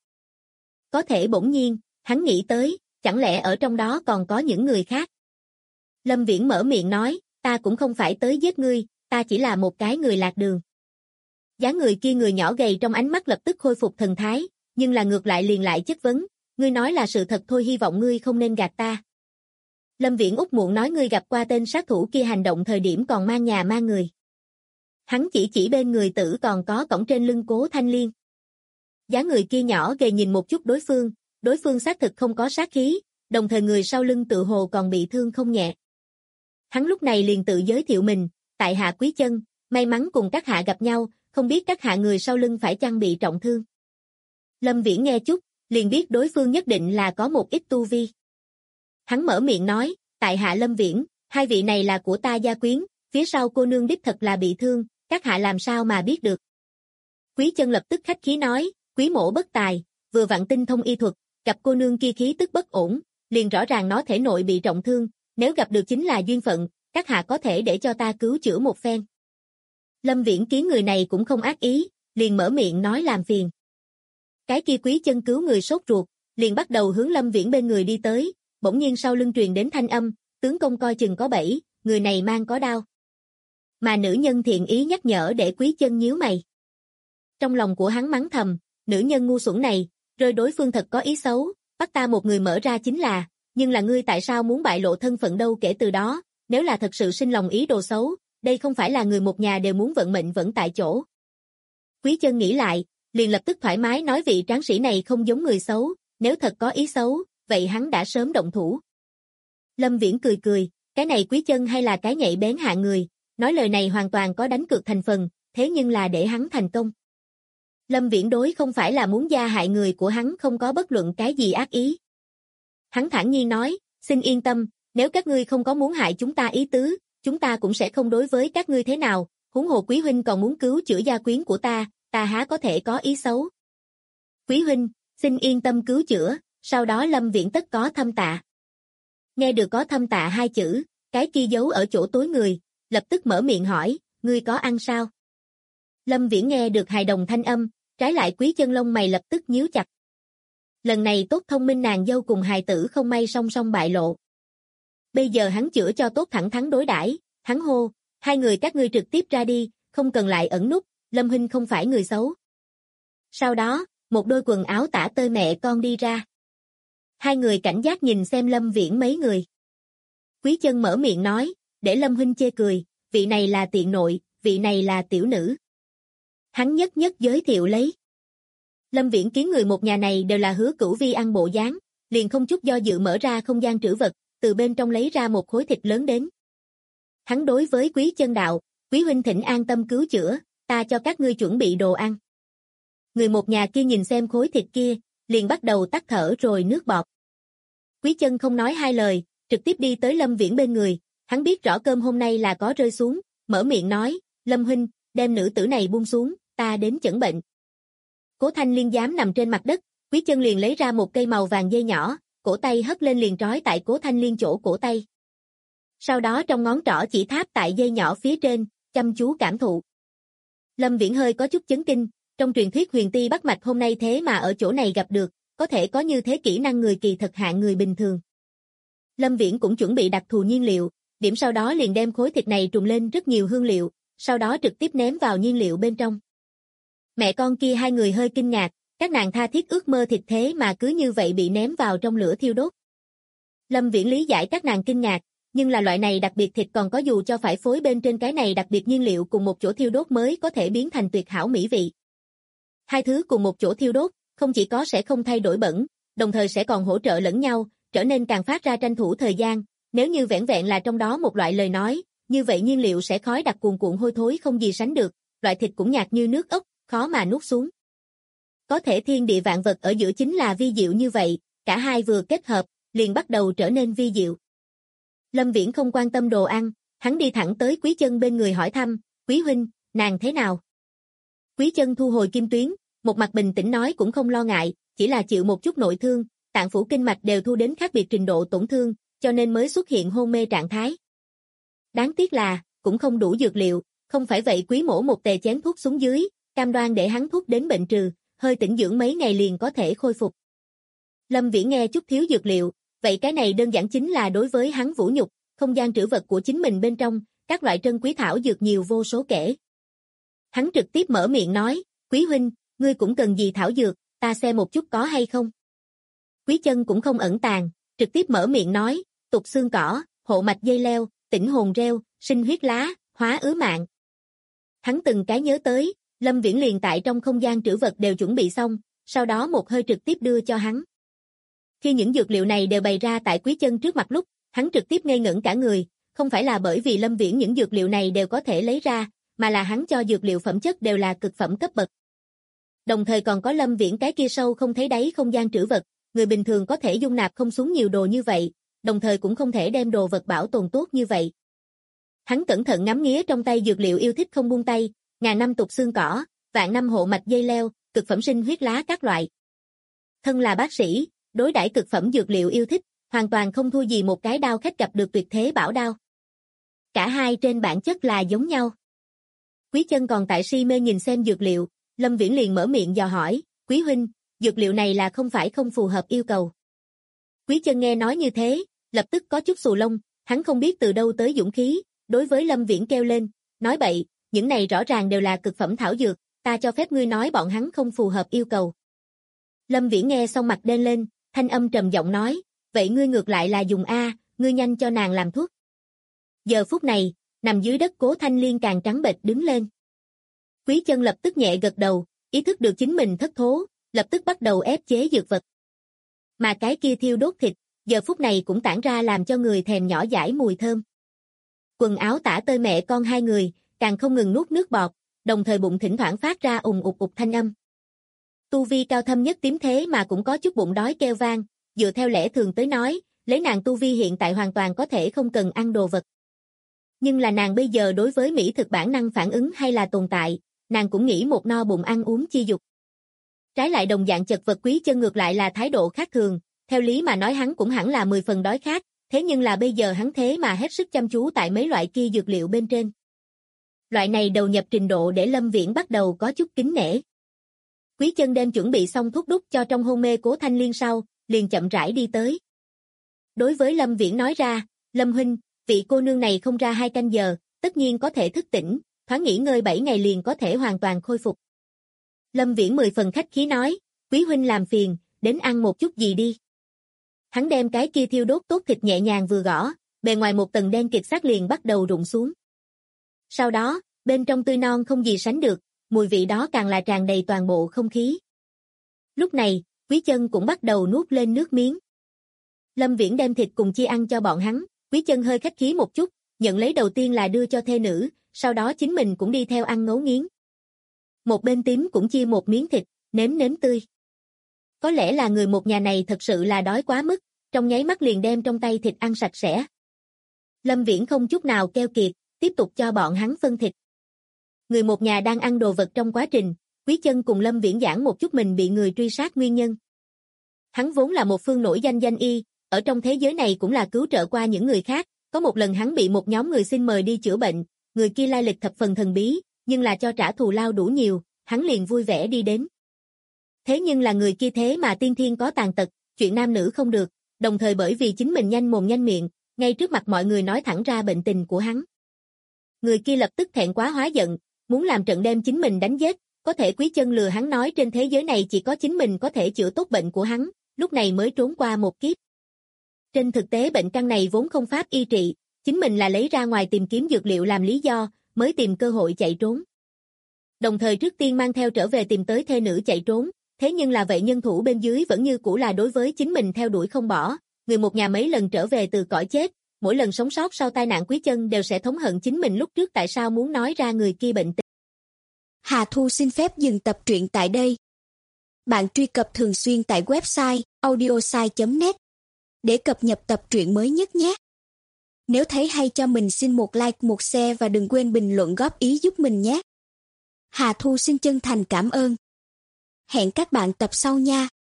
Có thể bỗng nhiên, hắn nghĩ tới, chẳng lẽ ở trong đó còn có những người khác. Lâm Viễn mở miệng nói, ta cũng không phải tới giết ngươi, ta chỉ là một cái người lạc đường. Dáng người kia người nhỏ gầy trong ánh mắt lập tức khôi phục thần thái, nhưng là ngược lại liền lại chất vấn, ngươi nói là sự thật thôi, hy vọng ngươi không nên gạt ta. Lâm Viễn út muộn nói, ngươi gặp qua tên sát thủ kia hành động thời điểm còn mang nhà mang người. Hắn chỉ bên người tử còn có cổng trên lưng Cố Thanh Liên. Dáng người kia nhỏ gầy nhìn một chút đối phương xác thực không có sát khí, đồng thời người sau lưng tự hồ còn bị thương không nhẹ. Hắn lúc này liền tự giới thiệu mình, tại hạ Quý Chân, may mắn cùng các hạ gặp nhau, không biết các hạ người sau lưng phải chăng bị trọng thương. Lâm Viễn nghe chút, liền biết đối phương nhất định là có một ít tu vi. Hắn mở miệng nói, tại hạ Lâm Viễn, hai vị này là của ta gia quyến, phía sau cô nương đích thật là bị thương, các hạ làm sao mà biết được. Quý Chân lập tức khách khí nói, quý mỗ bất tài, vừa vặn tinh thông y thuật, gặp cô nương kia khí tức bất ổn, liền rõ ràng nó thể nội bị trọng thương, nếu gặp được chính là duyên phận, các hạ có thể để cho ta cứu chữa một phen. Lâm Viễn kiến người này cũng không ác ý, liền mở miệng nói làm phiền. Cái kia Quý Chân cứu người sốt ruột, liền bắt đầu hướng Lâm Viễn bên người đi tới, bỗng nhiên sau lưng truyền đến thanh âm, tướng công coi chừng có bẫy, người này mang có đao. Mà nữ nhân thiện ý nhắc nhở để Quý Chân nhíu mày. Trong lòng của hắn mắng thầm, nữ nhân ngu xuẩn này, rơi đối phương thật có ý xấu, bắt ta một người mở ra chính là, nhưng là ngươi tại sao muốn bại lộ thân phận đâu, kể từ đó, nếu là thật sự sinh lòng ý đồ xấu, đây không phải là người một nhà đều muốn vận mệnh vẫn tại chỗ. Quý Chân nghĩ lại, liền lập tức thoải mái nói, vị tráng sĩ này không giống người xấu, nếu thật có ý xấu, vậy hắn đã sớm động thủ. Lâm Viễn cười cười, cái này Quý Chân hay là cái nhạy bén hạng người, nói lời này hoàn toàn có đánh cược thành phần, thế nhưng là để hắn thành công. Lâm Viễn đối không phải là muốn gia hại người của hắn không có bất luận cái gì ác ý. Hắn thản nhiên nói, xin yên tâm, nếu các ngươi không có muốn hại chúng ta ý tứ, chúng ta cũng sẽ không đối với các ngươi thế nào, huống hồ Quý huynh còn muốn cứu chữa gia quyến của ta há có thể có ý xấu. Quý huynh, xin yên tâm cứu chữa, sau đó Lâm Viễn tất có thâm tạ. Nghe được có thâm tạ hai chữ, cái kia giấu ở chỗ tối người, lập tức mở miệng hỏi, ngươi có ăn sao? Lâm Viễn nghe được hài đồng thanh âm, trái lại Quý Chân lông mày lập tức nhíu chặt. Lần này tốt thông minh nàng dâu cùng hài tử không may song song bại lộ. Bây giờ hắn chữa cho tốt thẳng thắn đối đãi, hắn hô, hai người các ngươi trực tiếp ra đi, không cần lại ẩn núp, Lâm huynh không phải người xấu. Sau đó, một đôi quần áo tả tơi mẹ con đi ra. Hai người cảnh giác nhìn xem Lâm Viễn mấy người. Quý Chân mở miệng nói, để Lâm huynh chê cười, vị này là tiện nội, vị này là tiểu nữ. Hắn nhất nhất giới thiệu lấy. Lâm Viễn kiến người một nhà này đều là Hứa Cửu Vi ăn bộ dáng, liền không chút do dự mở ra không gian trữ vật, từ bên trong lấy ra một khối thịt lớn đến. Hắn đối với Quý Chân đạo, Quý huynh thỉnh an tâm cứu chữa, ta cho các ngươi chuẩn bị đồ ăn. Người một nhà kia nhìn xem khối thịt kia, liền bắt đầu tắt thở rồi nước bọt. Quý Chân không nói hai lời, trực tiếp đi tới Lâm Viễn bên người, hắn biết rõ cơm hôm nay là có rơi xuống, mở miệng nói, Lâm huynh, đem nữ tử này buông xuống, ta đến chẩn bệnh. Cố Thanh Liên dám nằm trên mặt đất, Quý Chân liền lấy ra một cây màu vàng dây nhỏ, cổ tay hất lên liền trói tại Cố Thanh Liên chỗ cổ tay. Sau đó trong ngón trỏ chỉ tháp tại dây nhỏ phía trên, chăm chú cảm thụ. Lâm Viễn hơi có chút chấn kinh, trong truyền thuyết huyền ti bắt mạch hôm nay thế mà ở chỗ này gặp được, có thể có như thế kỹ năng người kỳ thật hạng người bình thường. Lâm Viễn cũng chuẩn bị đặc thù nhiên liệu, điểm sau đó liền đem khối thịt này trùng lên rất nhiều hương liệu, sau đó trực tiếp ném vào nhiên liệu bên trong. Mẹ con kia hai người hơi kinh ngạc, các nàng tha thiết ước mơ thịt thế mà cứ như vậy bị ném vào trong lửa thiêu đốt. Lâm Viễn lý giải các nàng kinh ngạc, nhưng là loại này đặc biệt thịt còn có dù cho phải phối bên trên cái này đặc biệt nhiên liệu cùng một chỗ thiêu đốt mới có thể biến thành tuyệt hảo mỹ vị. Hai thứ cùng một chỗ thiêu đốt, không chỉ có sẽ không thay đổi bẩn, đồng thời sẽ còn hỗ trợ lẫn nhau, trở nên càng phát ra tranh thủ thời gian, nếu như vẻn vẹn là trong đó một loại lời nói, như vậy nhiên liệu sẽ khói đặc cuồn cuộn hôi thối không gì sánh được, loại thịt cũng nhạt như nước ốc, khó mà nuốt xuống. Có thể thiên địa vạn vật ở giữa chính là vi diệu như vậy, cả hai vừa kết hợp, liền bắt đầu trở nên vi diệu. Lâm Viễn không quan tâm đồ ăn, hắn đi thẳng tới Quý Chân bên người hỏi thăm, Quý huynh, nàng thế nào? Quý Chân thu hồi kim tuyến, một mặt bình tĩnh nói cũng không lo ngại, chỉ là chịu một chút nội thương, tạng phủ kinh mạch đều thu đến khác biệt trình độ tổn thương, cho nên mới xuất hiện hôn mê trạng thái. Đáng tiếc là, cũng không đủ dược liệu, không phải vậy Quý mỗ một tề chén thuốc xuống dưới, cam đoan để hắn thuốc đến bệnh trừ, hơi tĩnh dưỡng mấy ngày liền có thể khôi phục. Lâm Viễn nghe chút thiếu dược liệu, vậy cái này đơn giản chính là đối với hắn vũ nhục, không gian trữ vật của chính mình bên trong, các loại trân quý thảo dược nhiều vô số kể. Hắn trực tiếp mở miệng nói, Quý huynh, ngươi cũng cần gì thảo dược, ta xem một chút có hay không. Quý Chân cũng không ẩn tàng, trực tiếp mở miệng nói, tục xương cỏ, hộ mạch dây leo, tỉnh hồn rêu, sinh huyết lá, hóa ứ mạng. Hắn từng cái nhớ tới, Lâm Viễn liền tại trong không gian trữ vật đều chuẩn bị xong, sau đó một hơi trực tiếp đưa cho hắn. Khi những dược liệu này đều bày ra tại Quý Chân trước mặt lúc, hắn trực tiếp ngây ngẩn cả người, không phải là bởi vì Lâm Viễn những dược liệu này đều có thể lấy ra, mà là hắn cho dược liệu phẩm chất đều là cực phẩm cấp bậc. Đồng thời còn có Lâm Viễn cái kia sâu không thấy đáy không gian trữ vật, người bình thường có thể dung nạp không xuống nhiều đồ như vậy, đồng thời cũng không thể đem đồ vật bảo tồn tốt như vậy. Hắn cẩn thận ngắm nghía trong tay dược liệu yêu thích không buông tay, ngàn năm tục xương cỏ, vạn năm hộ mạch dây leo, cực phẩm sinh huyết lá các loại. Thân là bác sĩ, đối đãi cực phẩm dược liệu yêu thích, hoàn toàn không thua gì một cái đao khách gặp được tuyệt thế bảo đao. Cả hai trên bản chất là giống nhau. Quý Chân còn tại si mê nhìn xem dược liệu, Lâm Viễn liền mở miệng dò hỏi, Quý huynh, dược liệu này là không phải không phù hợp yêu cầu. Quý Chân nghe nói như thế, lập tức có chút xù lông, hắn không biết từ đâu tới dũng khí, đối với Lâm Viễn kêu lên, nói bậy, những này rõ ràng đều là cực phẩm thảo dược, ta cho phép ngươi nói bọn hắn không phù hợp yêu cầu. Lâm Viễn nghe xong mặt đen lên, thanh âm trầm giọng nói, vậy ngươi ngược lại là dùng A, ngươi nhanh cho nàng làm thuốc. Giờ phút này, nằm dưới đất Cố Thanh Liên càng trắng bệch đứng lên. Quý Chân lập tức nhẹ gật đầu, ý thức được chính mình thất thố, lập tức bắt đầu ép chế dược vật. Mà cái kia thiêu đốt thịt, giờ phút này cũng tản ra làm cho người thèm nhỏ dãi mùi thơm. Quần áo tả tơi mẹ con hai người, càng không ngừng nuốt nước bọt, đồng thời bụng thỉnh thoảng phát ra ùng ục ục thanh âm. Tu vi cao thâm nhất tím thế mà cũng có chút bụng đói kêu vang, dựa theo lẽ thường tới nói, lấy nàng tu vi hiện tại hoàn toàn có thể không cần ăn đồ vật. Nhưng là nàng bây giờ đối với mỹ thực bản năng phản ứng hay là tồn tại, nàng cũng nghĩ một no bụng ăn uống chi dục. Trái lại đồng dạng chật vật Quý Chân ngược lại là thái độ khác thường, theo lý mà nói hắn cũng hẳn là 10 phần đói khát, thế nhưng là bây giờ hắn thế mà hết sức chăm chú tại mấy loại kia dược liệu bên trên. Loại này đầu nhập trình độ để Lâm Viễn bắt đầu có chút kính nể. Quý Chân đem chuẩn bị xong thuốc đút cho trong hôn mê Cố Thanh Liên sau, liền chậm rãi đi tới. Đối với Lâm Viễn nói ra, Lâm huynh, vị cô nương này không ra 2 canh giờ, tất nhiên có thể thức tỉnh, thoáng nghỉ ngơi 7 ngày liền có thể hoàn toàn khôi phục. Lâm Viễn 10 phần khách khí nói, Quý huynh làm phiền, đến ăn một chút gì đi. Hắn đem cái kia thiêu đốt tốt thịt nhẹ nhàng vừa gõ, bề ngoài một tầng đen kịt xác liền bắt đầu rụng xuống. Sau đó, bên trong tươi non không gì sánh được, mùi vị đó càng là tràn đầy toàn bộ không khí. Lúc này, Quý Chân cũng bắt đầu nuốt lên nước miếng. Lâm Viễn đem thịt cùng chia ăn cho bọn hắn, Quý Chân hơi khách khí một chút, nhận lấy đầu tiên là đưa cho thê nữ, sau đó chính mình cũng đi theo ăn ngấu nghiến. Một bên tím cũng chia một miếng thịt, nếm nếm tươi. Có lẽ là người một nhà này thật sự là đói quá mức, trong nháy mắt liền đem trong tay thịt ăn sạch sẽ. Lâm Viễn không chút nào keo kiệt, tiếp tục cho bọn hắn phân thịt. Người một nhà đang ăn đồ vật trong quá trình, Quý Chân cùng Lâm Viễn giảng một chút mình bị người truy sát nguyên nhân. Hắn vốn là một phương nổi danh danh y, ở trong thế giới này cũng là cứu trợ qua những người khác, có một lần hắn bị một nhóm người xin mời đi chữa bệnh, người kia lai lịch thập phần thần bí, nhưng là cho trả thù lao đủ nhiều, hắn liền vui vẻ đi đến. Thế nhưng là người kia thế mà tiên thiên có tàn tật, chuyện nam nữ không được, đồng thời bởi vì chính mình nhanh mồm nhanh miệng, ngay trước mặt mọi người nói thẳng ra bệnh tình của hắn. Người kia lập tức thẹn quá hóa giận, muốn làm trận đem chính mình đánh giết, có thể Quý Chân lừa hắn nói trên thế giới này chỉ có chính mình có thể chữa tốt bệnh của hắn, lúc này mới trốn qua một kiếp. Trên thực tế bệnh căn này vốn không pháp y trị, chính mình là lấy ra ngoài tìm kiếm dược liệu làm lý do, mới tìm cơ hội chạy trốn. Đồng thời trước tiên mang theo trở về tìm tới thê nữ chạy trốn, thế nhưng là vậy nhân thủ bên dưới vẫn như cũ là đối với chính mình theo đuổi không bỏ, người một nhà mấy lần trở về từ cõi chết, mỗi lần sống sót sau tai nạn Quý Chân đều sẽ thống hận chính mình lúc trước tại sao muốn nói ra người kia bệnh tình. Hà Thu xin phép dừng tập truyện tại đây. Bạn truy cập thường xuyên tại website audiosai.net để cập nhật tập truyện mới nhất nhé. Nếu thấy hay cho mình xin một like, một share và đừng quên bình luận góp ý giúp mình nhé. Hà Thu xin chân thành cảm ơn. Hẹn các bạn tập sau nha.